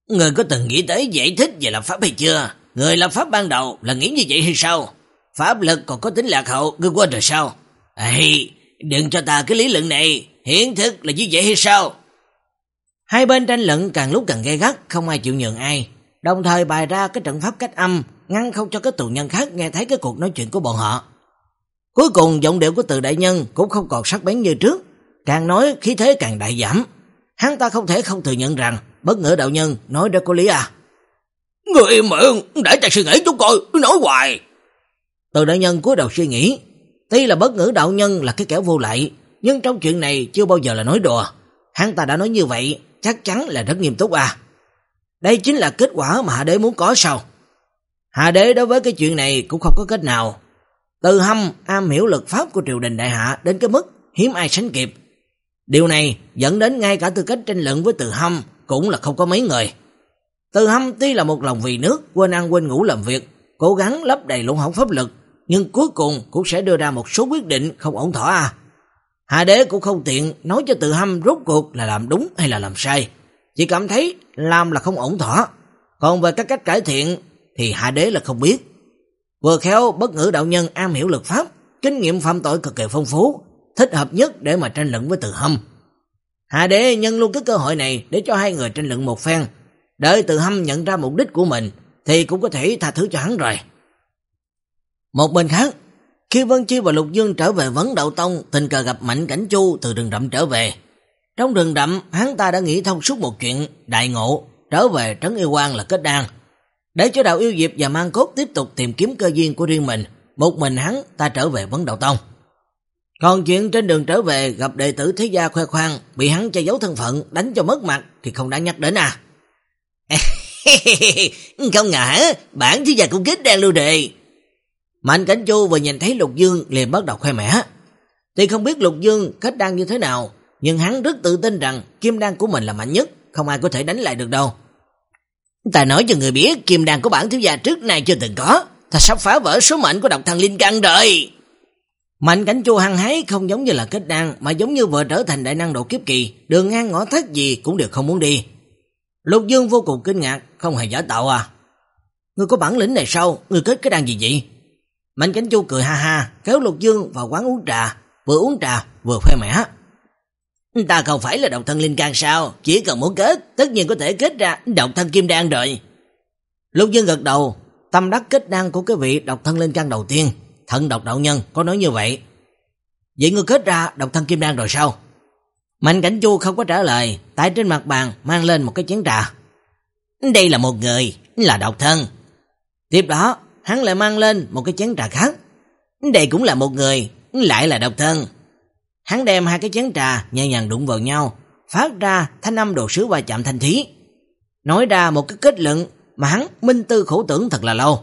Người có từng nghĩ tới giải thích về lập pháp hay chưa? Người lập pháp ban đầu là nghĩ như vậy hay sao? Pháp lực còn có tính lạc hậu, ngươi quên rồi sao? Ê, đừng cho ta cái lý luận này, hiện thực là như vậy hay sao? Hai bên tranh luận càng lúc càng gay gắt, không ai chịu nhường ai, đồng thời bày ra cái trận pháp cách âm, ngăn không cho các tù nhân khác nghe thấy cái cuộc nói chuyện của bọn họ. Cuối cùng giọng điệu của Từ đại nhân cũng không còn sắc bén như trước, càng nói khí thế càng đại giảm. Hắn ta không thể không thừa nhận rằng Bất Ngữ đạo nhân nói đã có lý à. Người im miệng, để ta suy nghĩ chút coi, nói hoài. Từ đại nhân cúi đầu suy nghĩ, tuy là Bất Ngữ đạo nhân là cái kẻ vô lại, nhưng trong chuyện này chưa bao giờ là nói đùa. Hắn ta đã nói như vậy, chắc chắn là rất nghiêm túc à. Đây chính là kết quả mà Hạ Đế muốn có sao? Hạ Đế đối với cái chuyện này cũng không có cách nào. Từ Hâm am hiểu lực pháp của triều đình đại hạ đến cái mức hiếm ai sánh kịp. Điều này dẫn đến ngay cả tư cách tranh luận với Từ Hâm cũng là không có mấy người. Từ Hâm tuy là một lòng vì nước, quên ăn quên ngủ làm việc, cố gắng lấp đầy lỗ hổng pháp lực, nhưng cuối cùng cũng sẽ đưa ra một số quyết định không ổn thỏa à. Hạ Đế cũng không tiện nói cho Từ Hâm rốt cuộc là làm đúng hay là làm sai, chỉ cảm thấy làm là không ổn thỏa, còn về các cách cải thiện thì Hạ Đế là không biết. Vừa khéo Bất Ngữ đạo nhân am hiểu lực pháp, kinh nghiệm phạm tội cực kỳ phong phú, thích hợp nhất để mà tranh luận với Từ Hâm. Hạ Đế nhân luôn cái cơ hội này để cho hai người tranh luận một phen, đợi Từ Hâm nhận ra mục đích của mình thì cũng có thể tha thứ cho hắn rồi. Một bên khác, khi Vân Chi và Lục Dương trở về Vấn Đạo Tông, tình cờ gặp Mạnh Cảnh Chu từ rừng rậm trở về. Trong rừng rậm, hắn ta đã nghĩ thông suốt một chuyện, đại ngộ, trở về trấn Yêu Quan là kết đan. Để cho Đạo Yêu Diệp và Mang Cốt tiếp tục tìm kiếm cơ duyên của riêng mình, một mình hắn ta trở về Vấn Đạo Tông. Còn chuyện trên đường trở về gặp đệ tử thế gia khoe khoang, bị hắn che giấu thân phận, đánh cho mất mặt thì không đáng nhắc đến à. Không ngờ bản thế gia cũng kết đan lưu đề. Mạnh Cảnh Chu vừa nhìn thấy Lục Dương liền bắt đầu khoe mẽ. Tuy không biết Lục Dương kết đan như thế nào, nhưng hắn rất tự tin rằng kim đan của mình là mạnh nhất, không ai có thể đánh lại được đâu. Ta nói cho người biết, kim đan của bản thiếu gia trước nay chưa từng có, ta sắp phá vỡ số mệnh của độc thần linh căn rồi. Mạnh Cảnh Chu hăng hái, không giống như là kết đan, mà giống như vừa trở thành đại năng độ kiếp kỳ, đường ngang ngõ tắt gì cũng đều không muốn đi. Lục Dương vô cùng kinh ngạc, không hề giả tạo à. Ngươi có bản lĩnh này sao? Ngươi kết cái đan gì vậy? Mạnh Cảnh Chu cười ha ha, kéo Lục Dương vào quán uống trà, vừa uống trà vừa khoe mẽ. Ta không phải là độc thân linh căn sao? Chỉ cần muốn kết, tất nhiên có thể kết ra độc thân kim đan rồi. Lục Dương gật đầu, tâm đắc kết đan của cái vị độc thân linh căn đầu tiên, Thận Độc đạo nhân có nói như vậy. Vậy ngươi kết ra độc thân kim đan rồi sao? Mạnh Cảnh Chu không có trả lời, tại trên mặt bàn mang lên một cái chén trà. Đây là một người, là độc thân. Tiếp đó, hắn lại mang lên một cái chén trà khác. Đây cũng là một người, lại là độc thân. Hắn đem hai cái chén trà nhẹ nhàng đụng vào nhau, phát ra thanh âm đồ sứ va chạm thanh thí, nói ra một cái kết luận mà hắn minh tư khổ tưởng thật là lâu.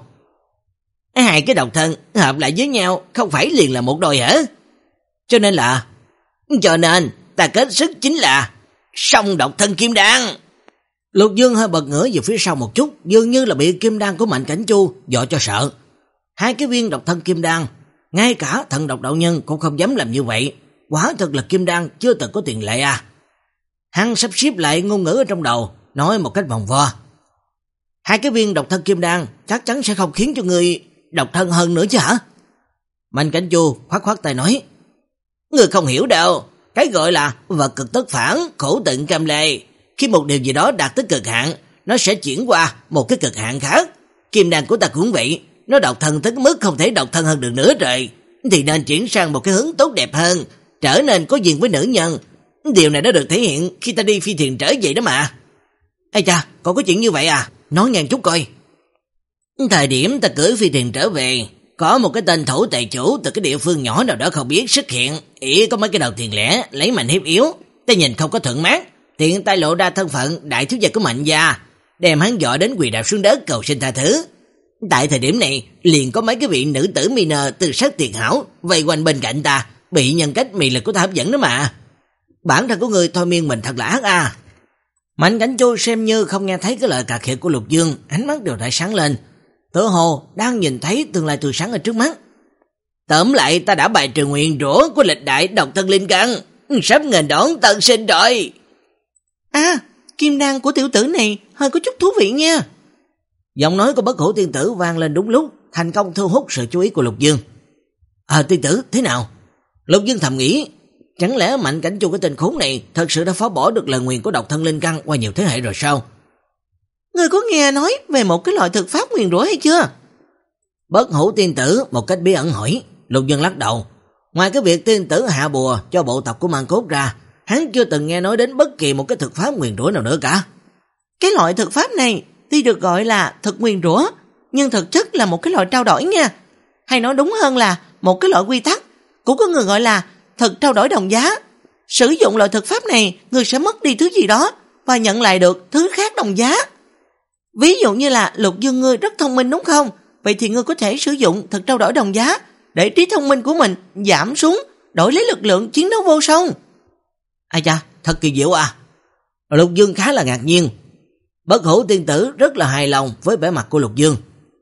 Hai cái độc thân hợp lại với nhau không phải liền là một đôi hả? Cho nên là Cho nên ta kết sức chính là song độc thân kim đan. Lục Dương hơi bật ngửa về phía sau một chút, dường như là bị kim đan của Mạnh Cảnh Chu dọa cho sợ. Hai cái viên độc thân kim đan, ngay cả Thận Độc đạo nhân cũng không dám làm như vậy, quả thật là kim đan chưa từng có tiền lệ à. Hắn sắp xếp lại ngôn ngữ ở trong đầu, nói một cách vòng vo. Hai cái viên độc thân kim đan chắc chắn sẽ không khiến cho người độc thân hơn nữa chứ hả? Mạnh Cảnh Chu khoát khoát tay nói. Người không hiểu đâu, cái gọi là vật cực tất phản, khổ tận cam lê. Khi một điều gì đó đạt tới cực hạn, nó sẽ chuyển qua một cái cực hạn khác. Kim đan của ta cũng vậy, nó độc thân tới mức không thể độc thân hơn được nữa rồi, thì nên chuyển sang một cái hướng tốt đẹp hơn, trở nên có duyên với nữ nhân. Điều này đã được thể hiện khi ta đi phi thuyền trở vậy đó mà. Ây cha, còn có chuyện như vậy à? Nói nghe chút coi. Thời điểm ta cưỡi phi thuyền trở về, có một cái tên thủ tề chủ từ cái địa phương nhỏ nào đó không biết xuất hiện, ỷ có mấy cái đầu tiền lẻ, lấy mạnh hiếp yếu. Ta nhìn không có thuận mắt, tiện tay lộ ra thân phận đại thiếu gia của Mạnh gia, đem hắn dọa đến quỳ đạp xuống đất cầu xin tha thứ. Tại thời điểm này, liền có mấy cái vị nữ tử Miner từ sắc tuyệt hảo vây quanh bên cạnh ta, bị nhân cách mị lực của ta hấp dẫn đó mà. Bản thân của người thôi miên mình thật là ác à. Mạnh Cảnh Chu xem như không nghe thấy cái lời cà khịa của Lục Dương, ánh mắt đều lại sáng lên, tựa hồ đang nhìn thấy tương lai tươi sáng ở trước mắt. Tóm lại ta đã bài trừ nguyện rủa của lịch đại độc thân linh căn, sắp nghênh đón tân sinh rồi. À, kim đan của tiểu tử này hơi có chút thú vị nha. Giọng nói của Bất Hủ tiên tử vang lên đúng lúc, thành công thu hút sự chú ý của Lục Dương. À tiên tử, thế nào? Lục Dương thầm nghĩ, chẳng lẽ Mạnh Cảnh Chu cái tên khốn này thật sự đã phá bỏ được lời nguyền của độc thân linh căn qua nhiều thế hệ rồi sao? Ngươi có nghe nói về một cái loại thực pháp nguyền rủa hay chưa? Bất Hủ tiên tử một cách bí ẩn hỏi. Lục Dương lắc đầu. Ngoài cái việc tiên tử hạ bùa cho bộ tộc của Mang Cốt ra, hắn chưa từng nghe nói đến bất kỳ một cái thực pháp nguyền rủa nào nữa cả. Cái loại thực pháp này tuy được gọi là thực nguyền rủa, nhưng thực chất là một cái loại trao đổi nha. Hay nói đúng hơn là một cái loại quy tắc, cũng có người gọi là thực trao đổi đồng giá. Sử dụng loại thực pháp này, người sẽ mất đi thứ gì đó và nhận lại được thứ khác đồng giá. Ví dụ như là Lục Dương ngươi rất thông minh đúng không? Vậy thì ngươi có thể sử dụng thực trao đổi đồng giá để trí thông minh của mình giảm xuống, đổi lấy lực lượng chiến đấu vô song. Ai cha, thật kỳ diệu à. Lục Dương khá là ngạc nhiên. Bất Hủ tiên tử rất là hài lòng với vẻ mặt của Lục Dương.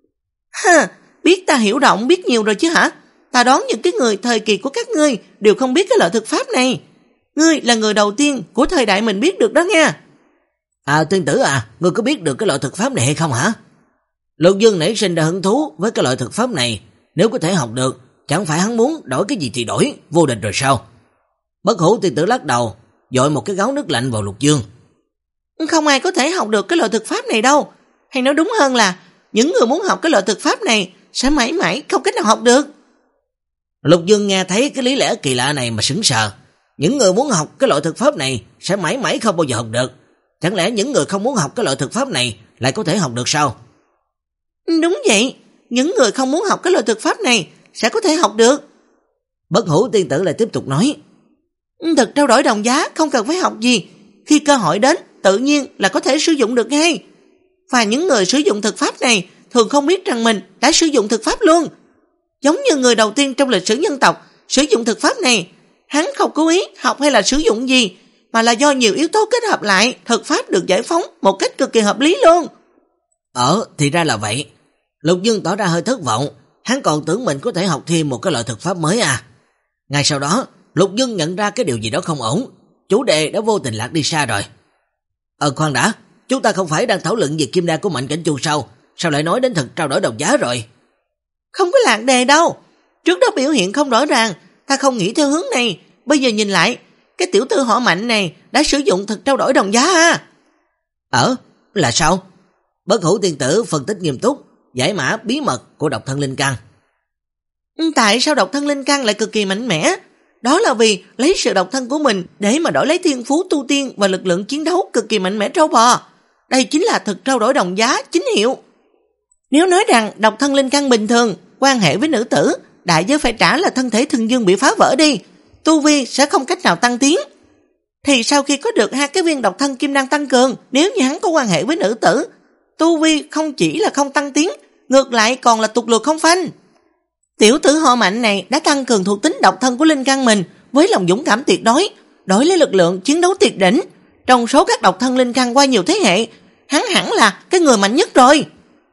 Ha, biết ta hiểu rộng biết nhiều rồi chứ hả? Ta đoán những cái người thời kỳ của các ngươi đều không biết cái loại thực pháp này. Ngươi là người đầu tiên của thời đại mình biết được đó nha. À tiên tử à, ngươi có biết được cái loại thực pháp này hay không hả? Lục Dương nảy sinh ra hứng thú với cái loại thực pháp này. Nếu có thể học được, chẳng phải hắn muốn đổi cái gì thì đổi, vô địch rồi sao? Bất Hủ tiên tử lắc đầu, dội một cái gáo nước lạnh vào Lục Dương. Không ai có thể học được cái loại thực pháp này đâu. Hay nói đúng hơn là những người muốn học cái loại thực pháp này sẽ mãi mãi không cách nào học được. Lục Dương nghe thấy cái lý lẽ kỳ lạ này mà sững sờ. Những người muốn học cái loại thực pháp này sẽ mãi mãi không bao giờ học được. Chẳng lẽ những người không muốn học cái loại thực pháp này lại có thể học được sao? Đúng vậy, những người không muốn học cái loại thực pháp này sẽ có thể học được. Bất Hủ tiên tử lại tiếp tục nói. Thực trao đổi đồng giá không cần phải học gì. Khi cơ hội đến, tự nhiên là có thể sử dụng được ngay. Và những người sử dụng thực pháp này thường không biết rằng mình đã sử dụng thực pháp luôn. Giống như người đầu tiên trong lịch sử nhân tộc sử dụng thực pháp này, hắn không cố ý học hay là sử dụng gì, mà là do nhiều yếu tố kết hợp lại, thực pháp được giải phóng một cách cực kỳ hợp lý luôn. Ờ, thì ra là vậy. Lục Dương tỏ ra hơi thất vọng, hắn còn tưởng mình có thể học thêm một cái loại thực pháp mới à. Ngay sau đó, Lục Dương nhận ra cái điều gì đó không ổn, chủ đề đã vô tình lạc đi xa rồi. Ờ khoan đã, chúng ta không phải đang thảo luận về kim đan của Mạnh Cảnh Chu sao? Sao lại nói đến thực trao đổi đồng giá rồi? Không có lạc đề đâu. Trước đó biểu hiện không rõ ràng, ta không nghĩ theo hướng này. Bây giờ nhìn lại, cái tiểu tử họ Mạnh này đã sử dụng thực trao đổi đồng giá à? Ờ, là sao? Bất Hủ tiên tử phân tích nghiêm túc, giải mã bí mật của độc thân linh căn. Tại sao độc thân linh căn lại cực kỳ mạnh mẽ? Đó là vì lấy sự độc thân của mình để mà đổi lấy thiên phú tu tiên và lực lượng chiến đấu cực kỳ mạnh mẽ trâu bò. Đây chính là thực trao đổi đồng giá chính hiệu. Nếu nói rằng độc thân linh căn bình thường quan hệ với nữ tử, đại giới phải trả là thân thể thường dương bị phá vỡ đi, tu vi sẽ không cách nào tăng tiến. Thì sau khi có được hai cái viên độc thân kim đan tăng cường, nếu như hắn có quan hệ với nữ tử, tu vi không chỉ là không tăng tiến, ngược lại còn là tụt lùi không phanh. Tiểu tử họ Mạnh này đã tăng cường thuộc tính độc thân của linh căn mình với lòng dũng cảm tuyệt đối, đổi lấy lực lượng chiến đấu tuyệt đỉnh. Trong số các độc thân linh căn qua nhiều thế hệ, hắn hẳn là cái người mạnh nhất rồi.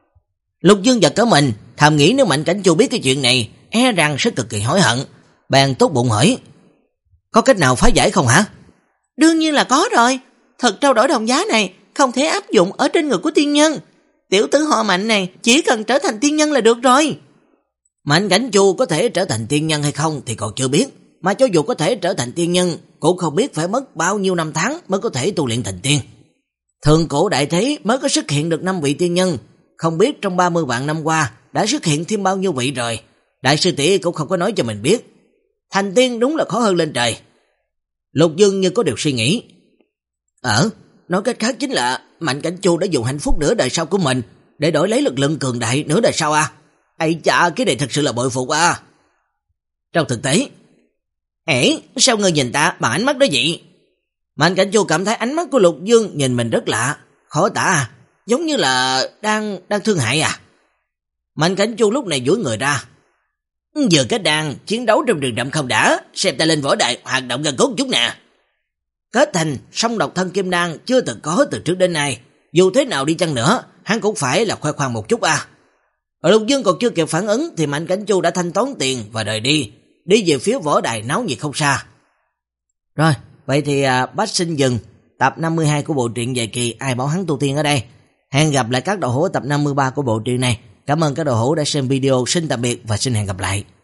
Lục Dương giật cả mình, thầm nghĩ nếu Mạnh Cảnh Chu biết cái chuyện này, e rằng sẽ cực kỳ hối hận. Bèn tốt bụng hỏi, có cách nào phá giải không hả? Đương nhiên là có rồi. Thực trao đổi đồng giá này không thể áp dụng ở trên người của tiên nhân. Tiểu tử họ Mạnh này chỉ cần trở thành tiên nhân là được rồi. Mạnh Cảnh Chu có thể trở thành tiên nhân hay không thì còn chưa biết, mà cho dù có thể trở thành tiên nhân cũng không biết phải mất bao nhiêu năm tháng mới có thể tu luyện thành tiên. Thường cổ đại thế mới có xuất hiện được năm vị tiên nhân, không biết trong ba mươi vạn năm qua đã xuất hiện thêm bao nhiêu vị rồi. Đại sư tỷ cũng không có nói cho mình biết. Thành tiên đúng là khó hơn lên trời. Lục Dương như có điều suy nghĩ. Ờ, nói cách khác chính là Mạnh Cảnh Chu đã dùng hạnh phúc nửa đời sau của mình để đổi lấy lực lượng cường đại nửa đời sau à? Ây chà, cái này thật sự là bội phục à. Trong thực tế, Ê, sao ngươi nhìn ta bằng ánh mắt đó vậy? Mạnh Cảnh Chu cảm thấy ánh mắt của Lục Dương nhìn mình rất lạ, khó tả à, giống như là đang đang thương hại à. Mạnh Cảnh Chu lúc này duỗi người ra. Vừa cái đàn chiến đấu trong rừng rậm không đã, xem ta lên võ đài hoạt động gần cốt chút nè. Kết thành song độc thân kim đan chưa từng có từ trước đến nay, dù thế nào đi chăng nữa, hắn cũng phải là khoe khoang một chút à. Ở Lục Dương còn chưa kịp phản ứng thì Mạnh Cảnh Chu đã thanh toán tiền và rời đi, đi về phía võ đài náo nhiệt không xa. Rồi, vậy thì à, bách sinh dừng, tập năm mươi hai của bộ truyện dài kỳ Ai Bảo Hắn Tu Tiên ở đây. Hẹn gặp lại các đầu hữu tập năm mươi ba của bộ truyện này. Cảm ơn các đầu hữu đã xem video. Xin tạm biệt và xin hẹn gặp lại.